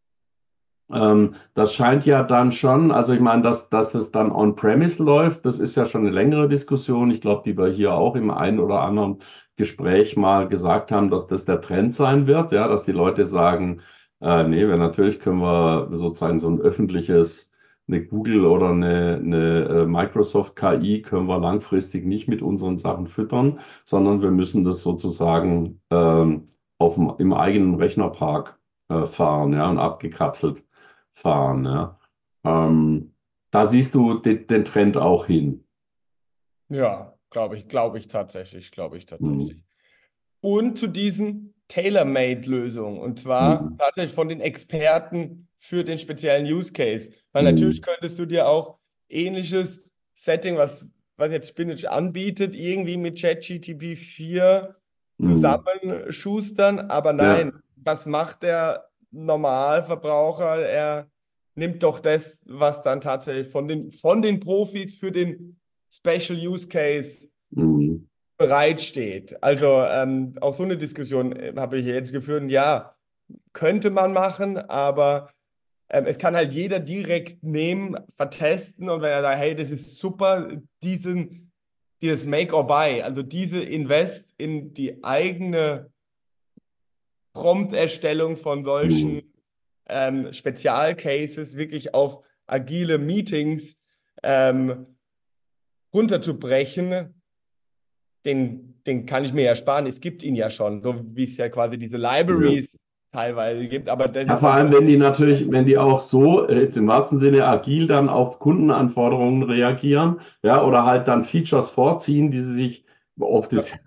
Das scheint ja dann schon, also ich meine, dass das dann on-premise läuft, das ist ja schon eine längere Diskussion. Ich glaube, die wir hier auch im einen oder anderen Gespräch mal gesagt haben, dass das der Trend sein wird, ja, dass die Leute sagen, nee, natürlich können wir sozusagen so ein öffentliches, eine Google oder eine Microsoft KI können wir langfristig nicht mit unseren Sachen füttern, sondern wir müssen das sozusagen im eigenen Rechnerpark fahren, ja, und abgekapselt fahren. Ja. Ähm, Da siehst du den Trend auch hin. Ja, glaube ich Mhm. tatsächlich. Und zu diesen Tailor-Made-Lösungen. Und zwar Mhm. tatsächlich von den Experten für den speziellen Use Case. Weil natürlich Mhm. könntest du dir auch ähnliches Setting, was jetzt Spinach anbietet, irgendwie mit ChatGPT 4 Mhm. zusammenschustern. Aber nein, Ja. was macht der Normalverbraucher? Er nimmt doch das, was dann tatsächlich von den Profis für den Special Use Case Mhm. bereitsteht. Also auch so eine Diskussion habe ich jetzt geführt. Ja, könnte man machen, aber es kann halt jeder direkt nehmen, vertesten und wenn er sagt, hey, das ist super, dieses Make or Buy, also diese Invest in die eigene Prompt-Erstellung von solchen Mhm. Spezialcases wirklich auf agile Meetings ähm, runterzubrechen, den kann ich mir ja sparen. Es gibt ihn ja schon, so wie es ja quasi diese Ja. Libraries teilweise gibt. Aber das Ja, ist vor halt allem, wenn die natürlich, wenn die auch so, jetzt im wahrsten Sinne agil dann auf Kundenanforderungen reagieren, ja, oder halt dann Features vorziehen, die sie sich, oft ist,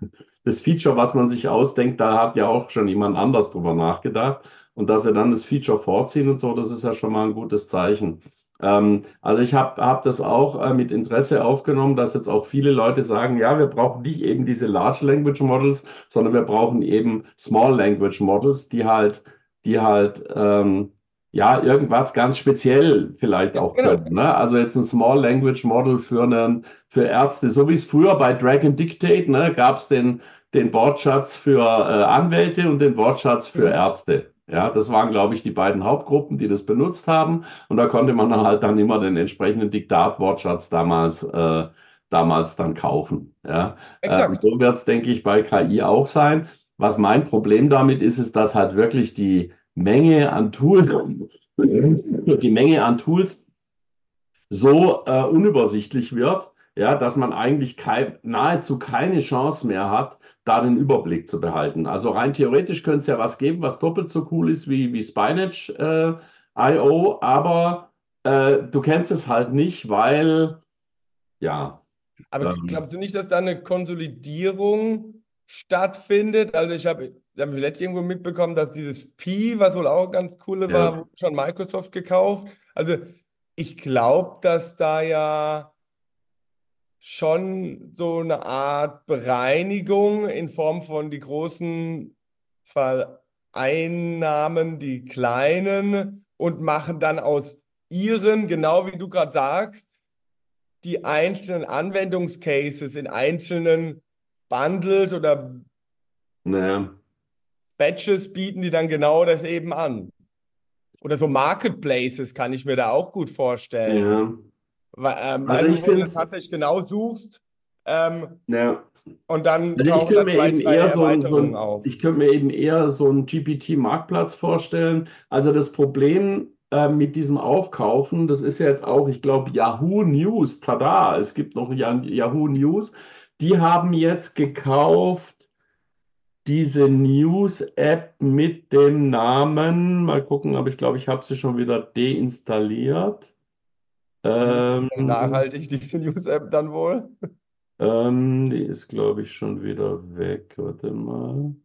das Feature, was man sich ausdenkt, da hat ja auch schon jemand anders drüber nachgedacht. Und dass sie dann das Feature vorziehen und so, das ist ja schon mal ein gutes Zeichen. Also ich hab das auch mit Interesse aufgenommen, dass jetzt auch viele Leute sagen, ja, wir brauchen nicht eben diese Large Language Models, sondern wir brauchen eben Small Language Models, die halt ja irgendwas ganz speziell vielleicht Ja, auch genau. können. Ne? Also jetzt ein Small Language Model für Ärzte, so wie es früher bei Dragon Dictate, ne, gab es den Wortschatz für Anwälte und den Wortschatz für Mhm. Ärzte. Ja, das waren, glaube ich, die beiden Hauptgruppen, die das benutzt haben. Und da konnte man dann halt dann immer den entsprechenden Diktatwortschatz damals dann kaufen. Ja, Exakt. so wird es, denke ich, bei KI auch sein. Was mein Problem damit ist, ist, dass halt wirklich Menge an Tools, die Menge an Tools so unübersichtlich wird, ja, dass man eigentlich nahezu keine Chance mehr hat, da den Überblick zu behalten. Also rein theoretisch könnte es ja was geben, was doppelt so cool ist wie Spinach IO, aber du kennst es halt nicht, weil, ja, Aber ähm, glaubst du nicht, dass da eine Konsolidierung stattfindet? Also ich hab letztens irgendwo mitbekommen, dass dieses Pi, was wohl auch ganz coole war, ja, wurde schon Microsoft gekauft. Also ich glaube, dass da ja schon so eine Art Bereinigung in Form von die großen vereinnahmen die kleinen und machen dann aus ihren, genau wie du gerade sagst, die einzelnen Anwendungscases in einzelnen Bundles oder naja, Batches bieten die dann genau das eben an. Oder so Marketplaces kann ich mir da auch gut vorstellen. ja. Also Also ich wo du finde dann es, tatsächlich genau suchst ähm, ja. und dann Also tauchen da zwei, drei Erweiterungen auf. ich könnte mir eben eher so einen GPT-Marktplatz vorstellen. Also das Problem mit diesem Aufkaufen, das ist ja jetzt auch, ich glaube, Yahoo News, tada, es gibt noch Yahoo News, die haben jetzt gekauft diese News-App mit dem Namen, mal gucken, aber ich glaube, ich habe sie schon wieder deinstalliert. Wie Ähm, nachhaltig diese News-App dann wohl? die ist, glaube ich, schon wieder weg. Warte mal.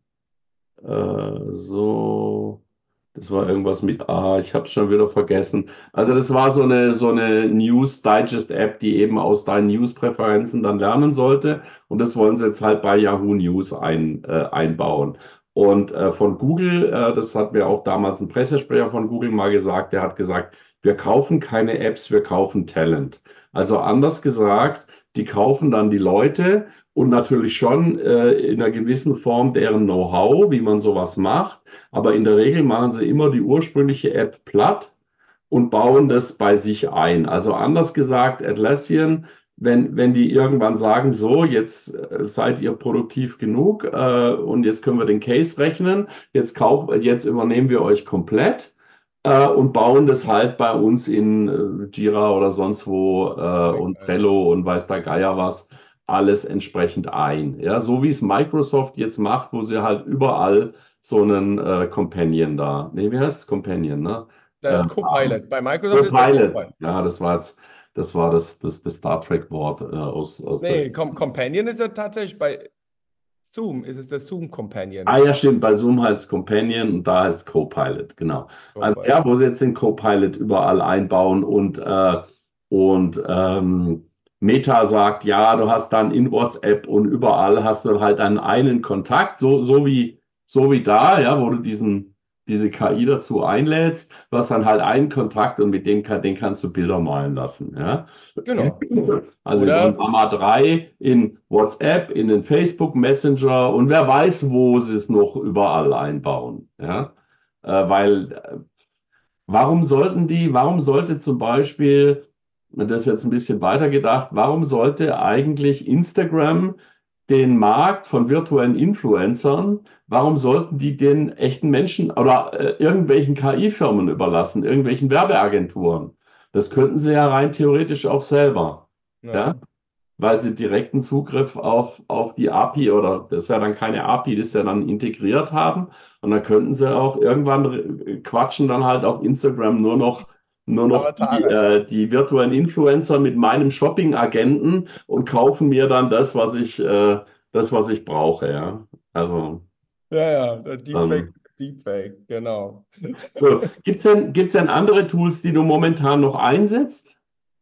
So, das war irgendwas mit A, ich habe es schon wieder vergessen. Also das war so eine News Digest App, die eben aus deinen News-Präferenzen dann lernen sollte. Und das wollen sie jetzt halt bei Yahoo News einbauen. Und von Google, das hat mir auch damals ein Pressesprecher von Google mal gesagt, der hat gesagt, wir kaufen keine Apps, wir kaufen Talent. Also anders gesagt, die kaufen dann die Leute und natürlich schon in einer gewissen Form deren Know-how, wie man sowas macht. Aber in der Regel machen sie immer die ursprüngliche App platt und bauen das bei sich ein. Also anders gesagt, Atlassian, wenn die irgendwann sagen, so, jetzt seid ihr produktiv genug und jetzt können wir den Case rechnen, jetzt übernehmen wir euch komplett und bauen das halt bei uns in Jira oder sonst wo Okay, und geil. Trello und weiß der Geier was, alles entsprechend ein. Ja, so wie es Microsoft jetzt macht, wo sie halt überall so einen Companion da, nee, wie heißt es? Companion, ne? Der Haben. Copilot. Bei Microsoft ist der Copilot, Copilot. ja, das war das Star Trek-Wort aus der. Nee, Companion ist ja tatsächlich bei Zoom, ist es der Zoom Ah Companion. ja, stimmt, bei Zoom heißt es Companion und da heißt es Copilot, genau. Also ja, Copilot. wo sie jetzt den Copilot überall einbauen und Meta sagt, ja, du hast dann in WhatsApp und überall hast du halt einen Kontakt, so wie da, ja, wo du diese KI dazu einlädst, du hast dann halt einen Kontakt und den kannst du Bilder malen lassen, ja. Genau. Also über ein Oder Mama 3 in WhatsApp, in den Facebook Messenger und wer weiß, wo sie es noch überall einbauen. Ja? Weil warum sollte zum Beispiel, das ist jetzt ein bisschen weiter gedacht, warum sollte eigentlich Instagram den Markt von virtuellen Influencern, warum sollten die den echten Menschen oder irgendwelchen KI-Firmen überlassen, irgendwelchen Werbeagenturen? Das könnten sie ja rein theoretisch auch selber. Ja? ja. Weil sie direkten Zugriff auf die API oder das ist ja dann keine API, das ist ja dann integriert haben. Und dann könnten sie auch irgendwann quatschen dann halt auf Instagram nur noch Avatare. die virtuellen Influencer mit meinem Shopping-Agenten und kaufen mir dann das, das, was ich brauche, ja. Also, Ja, ja, der Deepfake, ähm, Deepfake, genau. so. Gibt's denn andere Tools, die du momentan noch einsetzt?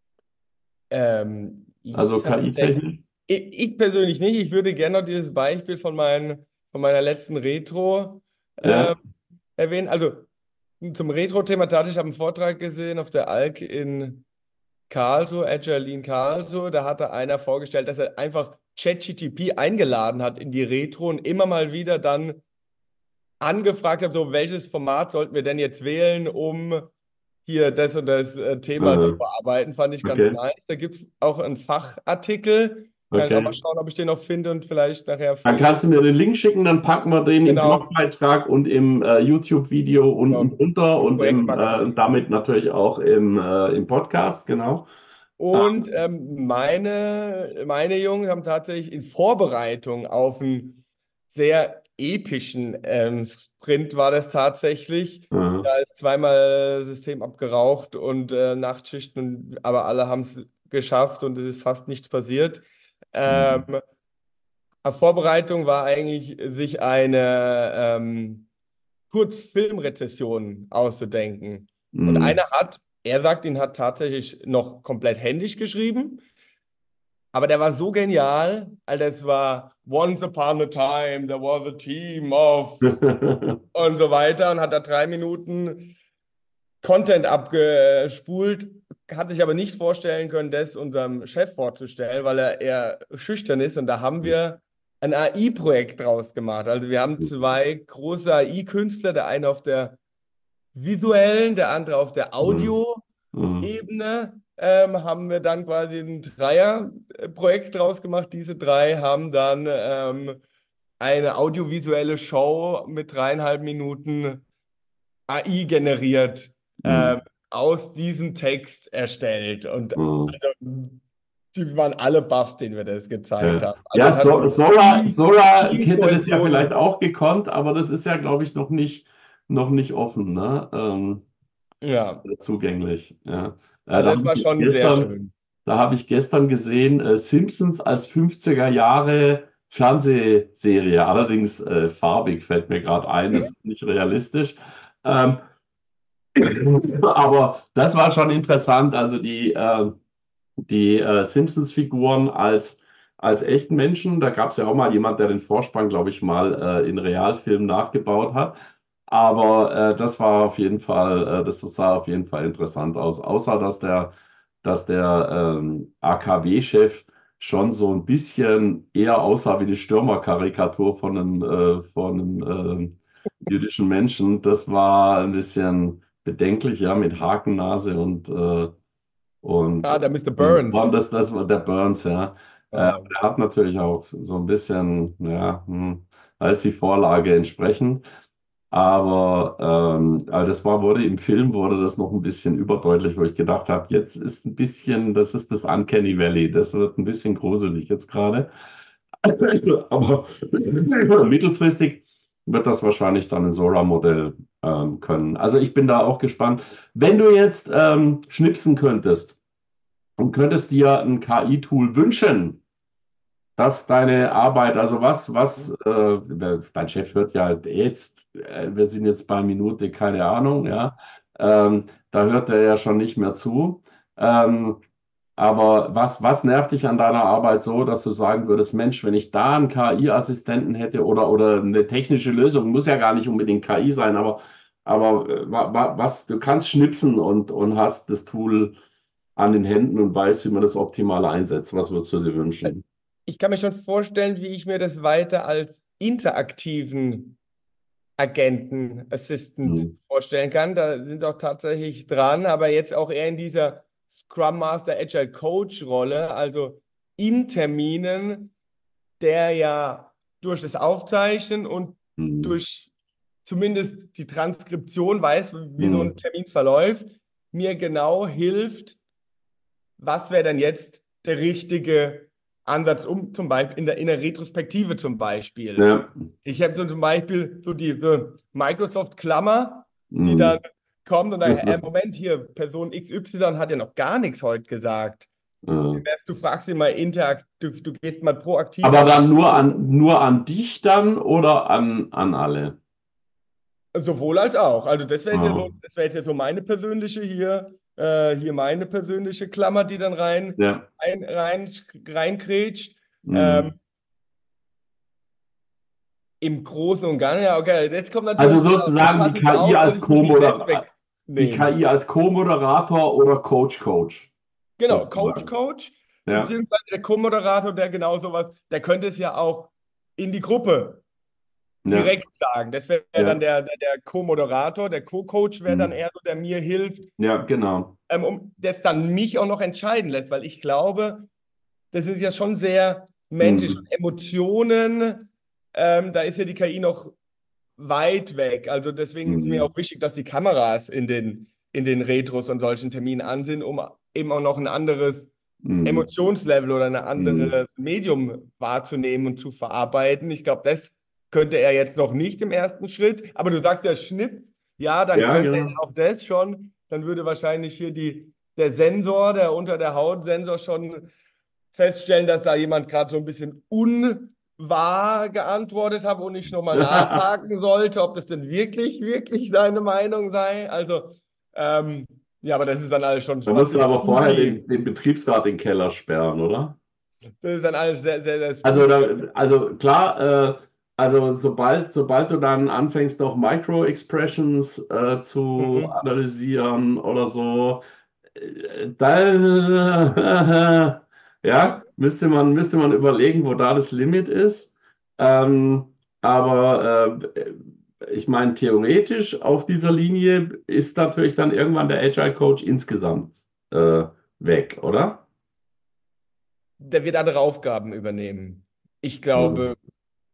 Ich Also tatsächlich, KI-Technik? ich persönlich nicht. Ich würde gerne noch dieses Beispiel von meiner letzten Retro Ja. ähm, erwähnen. Also zum Retro-Thema tatsächlich, ich habe einen Vortrag gesehen auf der ALK in Karlsruhe, Agile in Karlsruhe. Da hatte einer vorgestellt, dass er einfach ChatGPT eingeladen hat in die Retro und immer mal wieder dann angefragt hat, so welches Format sollten wir denn jetzt wählen, um hier das und das Thema zu Äh, bearbeiten, fand ich ganz okay, nice. Da gibt es auch einen Fachartikel. Kann ich auch mal okay. schauen, ob ich den noch finde und vielleicht nachher Dann verlinke. kannst du mir den Link schicken, dann packen wir den im Genau, Blogbeitrag und im YouTube-Video unten genau, drunter im und Projektmagazin. damit natürlich auch im Podcast, genau. Ah, Und meine Jungs haben tatsächlich in Vorbereitung auf einen sehr epischen Sprint war das tatsächlich. äh, Da ist zweimal System abgeraucht und Nachtschichten, aber alle haben es geschafft und es ist fast nichts passiert. Ähm, mm, Vorbereitung war eigentlich, sich eine Kurzfilmrezession auszudenken. Und mm. einer hat, er sagt, ihn hat tatsächlich noch komplett händisch geschrieben, aber der war so genial, also es war Once upon a time, there was a team of und so weiter und hat da 3 Minuten Content abgespult, hat sich aber nicht vorstellen können, das unserem Chef vorzustellen, weil er eher schüchtern ist. Und da haben wir ein AI-Projekt draus gemacht. Also wir haben zwei große AI-Künstler, der eine auf der visuellen, der andere auf der Mm, Audio-Ebene, haben wir dann quasi ein Dreier-Projekt draus gemacht. Diese drei haben dann eine audiovisuelle Show mit 3,5 Minuten AI generiert mm, aus diesem Text erstellt. Und mm. also, die waren alle baff, denen wir das gezeigt Ja, haben. Also ja, es hat so Solar hätte das ja vielleicht Teamkohäsion. auch gekonnt, aber das ist ja, glaube ich, noch nicht offen, ne? Ja, Zugänglich. Ja. also es war schon sehr schön. Da habe ich gestern gesehen, Simpsons als 50er Jahre Fernsehserie, allerdings farbig, fällt mir gerade ein, das ist nicht realistisch. Ähm, aber das war schon interessant, also die Simpsons-Figuren als echten Menschen. Da gab es ja auch mal jemand, der den Vorspann, glaube ich, mal in Realfilm nachgebaut hat. Aber das war auf jeden Fall, das sah auf jeden Fall interessant aus. Außer dass der AKW-Chef schon so ein bisschen eher aussah wie eine Stürmerkarikatur von einem jüdischen Menschen. Das war ein bisschen bedenklich, ja, mit Hakennase und Ah, der Mr. und Burns. das war der Burns, ja. Ja. Der hat natürlich auch so ein bisschen, ja, da ist die Vorlage entsprechend. Aber im Film wurde das noch ein bisschen überdeutlich, wo ich gedacht habe, jetzt ist ein bisschen, das ist das Uncanny Valley, das wird ein bisschen gruselig jetzt gerade. Aber mittelfristig wird das wahrscheinlich dann ein Sora-Modell können. Also ich bin da auch gespannt. Wenn du jetzt schnipsen könntest und könntest dir ein KI-Tool wünschen, dass deine Arbeit, also dein Chef hört ja jetzt, wir sind jetzt bei Minute, keine Ahnung, ja, da hört er ja schon nicht mehr zu. Ähm, aber was nervt dich an deiner Arbeit so, dass du sagen würdest, Mensch, wenn ich da einen KI-Assistenten hätte oder eine technische Lösung, muss ja gar nicht unbedingt KI sein, aber du kannst schnipsen und hast das Tool an den Händen und weißt, wie man das optimal einsetzt. Was würdest du dir wünschen? Ich kann mir schon vorstellen, wie ich mir das weiter als interaktiven Agenten, Assistant Hm. vorstellen kann. Da sind wir auch tatsächlich dran, aber jetzt auch eher in dieser Scrum Master Agile Coach Rolle, also in Terminen, der ja durch das Aufzeichnen und Hm. durch zumindest die Transkription weiß, wie so ein Hm. Termin verläuft, mir genau hilft, was wäre denn jetzt der richtige Ansatz, um zum Beispiel in der Retrospektive zum Beispiel. Ja. Ich habe so zum Beispiel so diese Microsoft-Klammer, die dann Hm. kommt und dann, Moment, hier, Person XY hat ja noch gar nichts heute gesagt. Äh. Du fragst ihn mal interaktiv, du gehst mal proaktiv Aber auf dann ihn zu. nur an dich dann oder an alle? Sowohl als auch. Also Ah, das wäre jetzt so meine persönliche hier meine persönliche Klammer, die dann ja. reinkrätscht. Ähm, Mhm. Im Großen und Ganzen, ja, okay, jetzt kommt Also natürlich, da sozusagen passe ich auf, dass ich mich nicht selbst Die wegnehme. KI als Co-Moderator oder Coach, Genau, sozusagen. Coach, Ja, beziehungsweise der Co-Moderator, der genau sowas, der könnte es ja auch in die Gruppe ja, direkt sagen. Das wäre dann ja. der Co-Moderator, der Co-Coach wäre dann Mhm. eher so, der mir hilft, Ja, genau. das dann mich auch noch entscheiden lässt, weil ich glaube, das ist ja schon sehr menschlich. Mhm. Emotionen, da ist ja die KI noch weit weg. Also deswegen ist mir Mhm. auch wichtig, dass die Kameras in den Retros und solchen Terminen an sind, um eben auch noch ein anderes Mhm. Emotionslevel oder ein Mhm. anderes Medium wahrzunehmen und zu verarbeiten. Ich glaube, das könnte er jetzt noch nicht im ersten Schritt. Aber du sagst ja Schnitt, ja, dann Ja, könnte genau. er auch das schon. Dann würde wahrscheinlich hier der Sensor, der unter der Haut Sensor schon feststellen, dass da jemand gerade so ein bisschen unwahr geantwortet hat und ich nochmal nachhaken sollte, ob das denn wirklich seine Meinung sei. Also, ja, aber das ist dann alles schon Da fast musst du wieder aber vorher spooky. den Betriebsrat in den Keller sperren, oder? Das ist dann alles sehr Also, spooky. also klar, also sobald du dann anfängst, noch Micro-Expressions zu Mhm. analysieren oder so, da, ja, müsste man überlegen, wo da das Limit ist. Aber ich meine, theoretisch auf dieser Linie ist natürlich dann irgendwann der Agile Coach insgesamt weg, oder? Der wird andere Aufgaben übernehmen. Ich glaube, Mhm.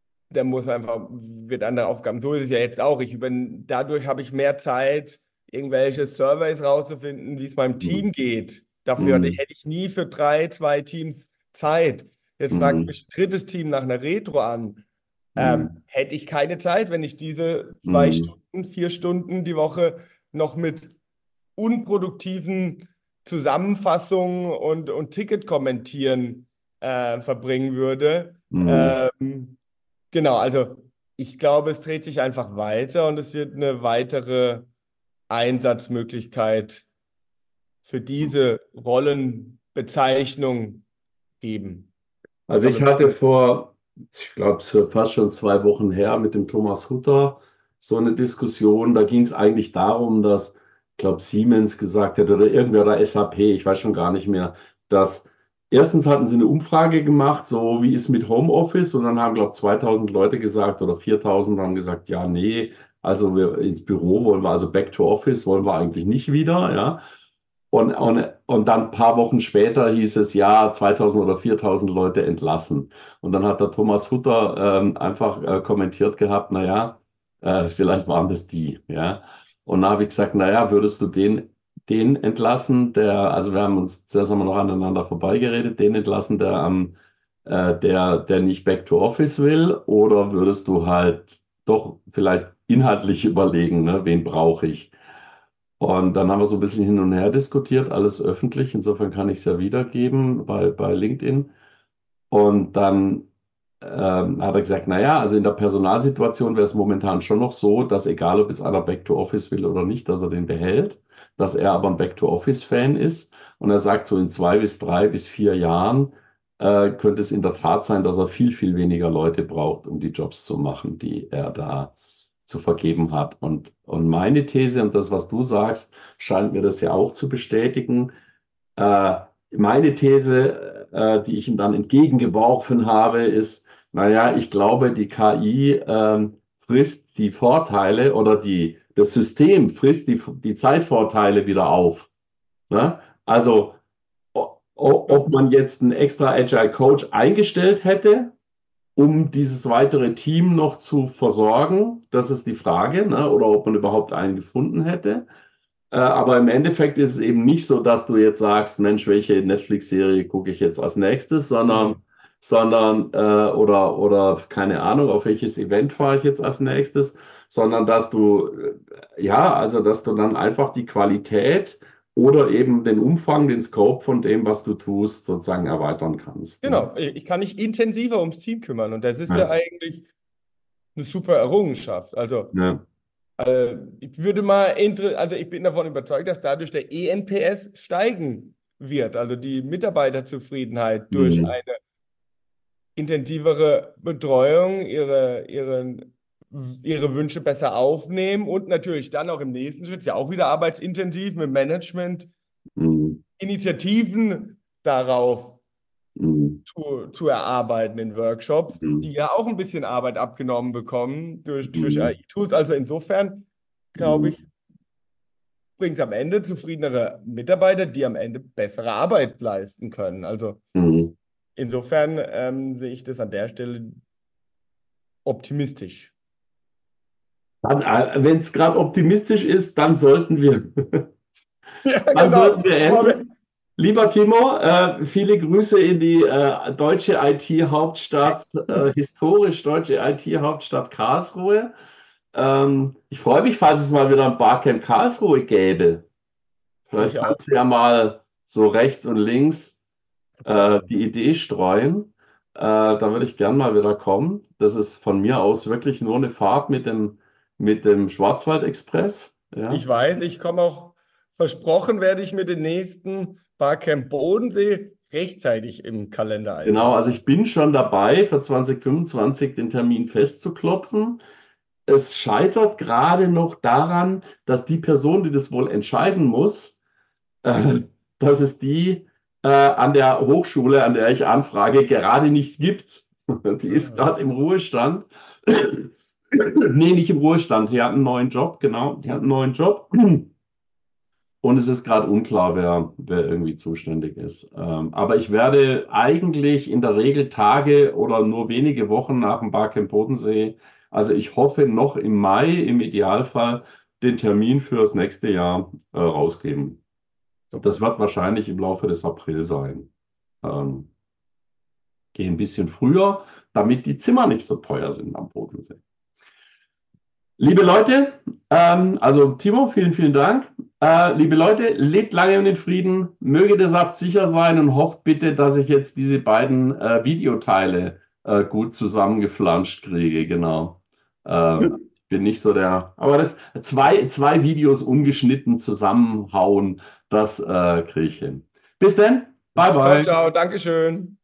wird andere Aufgaben. So ist es ja jetzt auch. Dadurch habe ich mehr Zeit, irgendwelche Surveys rauszufinden, wie es meinem Team Mhm. geht. Mhm. Hätte ich nie für zwei Teams Zeit. Jetzt fragt Mhm. mich ein drittes Team nach einer Retro an. Mhm. Hätte ich keine Zeit, wenn ich diese zwei Mhm. Stunden, 4 Stunden die Woche noch mit unproduktiven Zusammenfassungen und Ticket kommentieren verbringen würde. Mhm. Genau, also ich glaube, es dreht sich einfach weiter und es wird eine weitere Einsatzmöglichkeit für diese Rollenbezeichnung geben. Ich Also ich glaube, hatte ich glaube, es ist fast schon 2 Wochen her mit dem Thomas Hutter so eine Diskussion. Da ging es eigentlich darum, dass, ich glaube, Siemens gesagt hat oder irgendwer oder SAP, ich weiß schon gar nicht mehr, dass erstens hatten sie eine Umfrage gemacht, so wie ist mit Homeoffice und dann haben, glaube ich, 2000 Leute gesagt oder 4000 haben gesagt, ja, nee, also wir ins Büro wollen wir, also Back to Office wollen wir eigentlich nicht wieder, ja. Und dann ein paar Wochen später hieß es, ja, 2000 oder 4000 Leute entlassen. Und dann hat der Thomas Hutter einfach kommentiert gehabt, naja, vielleicht waren das die. Ja. Und dann habe ich gesagt, naja, würdest du den entlassen, also wir haben uns, zuerst haben wir noch aneinander vorbeigeredet, den entlassen, der nicht back to office will, oder würdest du halt doch vielleicht inhaltlich überlegen, ne, wen brauche ich? Und dann haben wir so ein bisschen hin und her diskutiert, alles öffentlich. Insofern kann ich es ja wiedergeben bei LinkedIn. Und dann hat er gesagt, naja, also in der Personalsituation wäre es momentan schon noch so, dass egal, ob jetzt einer Back to Office will oder nicht, dass er den behält, dass er aber ein Back to Office-Fan ist. Und er sagt, so in 2 bis 3 bis 4 Jahren könnte es in der Tat sein, dass er viel weniger Leute braucht, um die Jobs zu machen, die er da zu vergeben hat. Und meine These und das, was du sagst, scheint mir das ja auch zu bestätigen. Äh, Meine These, die ich ihm dann entgegengeworfen habe, ist, naja, ich glaube, die KI frisst die Vorteile oder das System frisst die Zeitvorteile wieder auf. Ne? Also, ob man jetzt einen extra Agile Coach eingestellt hätte, um dieses weitere Team noch zu versorgen, das ist die Frage, ne? Oder ob man überhaupt einen gefunden hätte. Aber im Endeffekt ist es eben nicht so, dass du jetzt sagst, Mensch, welche Netflix-Serie gucke ich jetzt als nächstes, mhm. oder keine Ahnung, auf welches Event fahre ich jetzt als nächstes, sondern dass du, ja, also dass du dann einfach die Qualität oder eben den Umfang, den Scope von dem, was du tust, sozusagen erweitern kannst. Ne? Genau, ich kann mich intensiver ums Team kümmern und das ist ja Ja, eigentlich eine super Errungenschaft. Also ja, ich würde mal, also ich bin davon überzeugt, dass dadurch der ENPS steigen wird, also die Mitarbeiterzufriedenheit durch mhm, eine intensivere Betreuung, ihre Wünsche besser aufnehmen und natürlich dann auch im nächsten Schritt, ja auch wieder arbeitsintensiv mit Management, mhm, Initiativen darauf mhm, zu erarbeiten in Workshops, die mhm, ja auch ein bisschen Arbeit abgenommen bekommen durch mhm, AI-Tools. Also insofern, glaube mhm, ich, bringt am Ende zufriedenere Mitarbeiter, die am Ende bessere Arbeit leisten können. Also mhm. insofern sehe ich das an der Stelle optimistisch. Dann, wenn es gerade optimistisch ist, dann sollten wir, Ja, dann genau. sollten wir Aber enden. Lieber Timo, viele Grüße in die deutsche IT-Hauptstadt, historisch deutsche IT-Hauptstadt Karlsruhe. Ich freue mich, falls es mal wieder ein Barcamp Karlsruhe gäbe. Vielleicht ich auch. kannst du ja mal so rechts und links die Idee streuen. Da würde ich gern mal wieder kommen. Das ist von mir aus wirklich nur eine Fahrt mit dem Schwarzwaldexpress. Ja. Ich weiß, ich komme auch, versprochen werde ich mir den nächsten Barcamp Bodensee rechtzeitig im Kalender Genau, eintragen. also ich bin schon dabei, für 2025 den Termin festzuklopfen. Es scheitert gerade noch daran, dass die Person, die das wohl entscheiden muss, äh, dass es die an der Hochschule, an der ich anfrage, gerade nicht gibt. Die ist Ah. gerade im Ruhestand. Nee, nicht im Ruhestand. Die hat einen neuen Job, genau. Die hat einen neuen Job. Und es ist gerade unklar, wer irgendwie zuständig ist. Aber ich werde eigentlich in der Regel Tage oder nur wenige Wochen nach dem Barcamp Bodensee, also ich hoffe noch im Mai im Idealfall, den Termin fürs nächste Jahr rausgeben. Das Super. wird wahrscheinlich im Laufe des April sein. Ähm, Gehe ein bisschen früher, damit die Zimmer nicht so teuer sind am Bodensee. Liebe Leute, also Timo, vielen, vielen Dank. Liebe Leute, lebt lange in den Frieden, möge der Saft sicher sein und hofft bitte, dass ich jetzt diese beiden Videoteile gut zusammengeflanscht kriege. Genau. Ich bin nicht so der, aber das zwei Videos ungeschnitten zusammenhauen, das kriege ich hin. Bis dann, bye Ciao, bye. ciao, Dankeschön.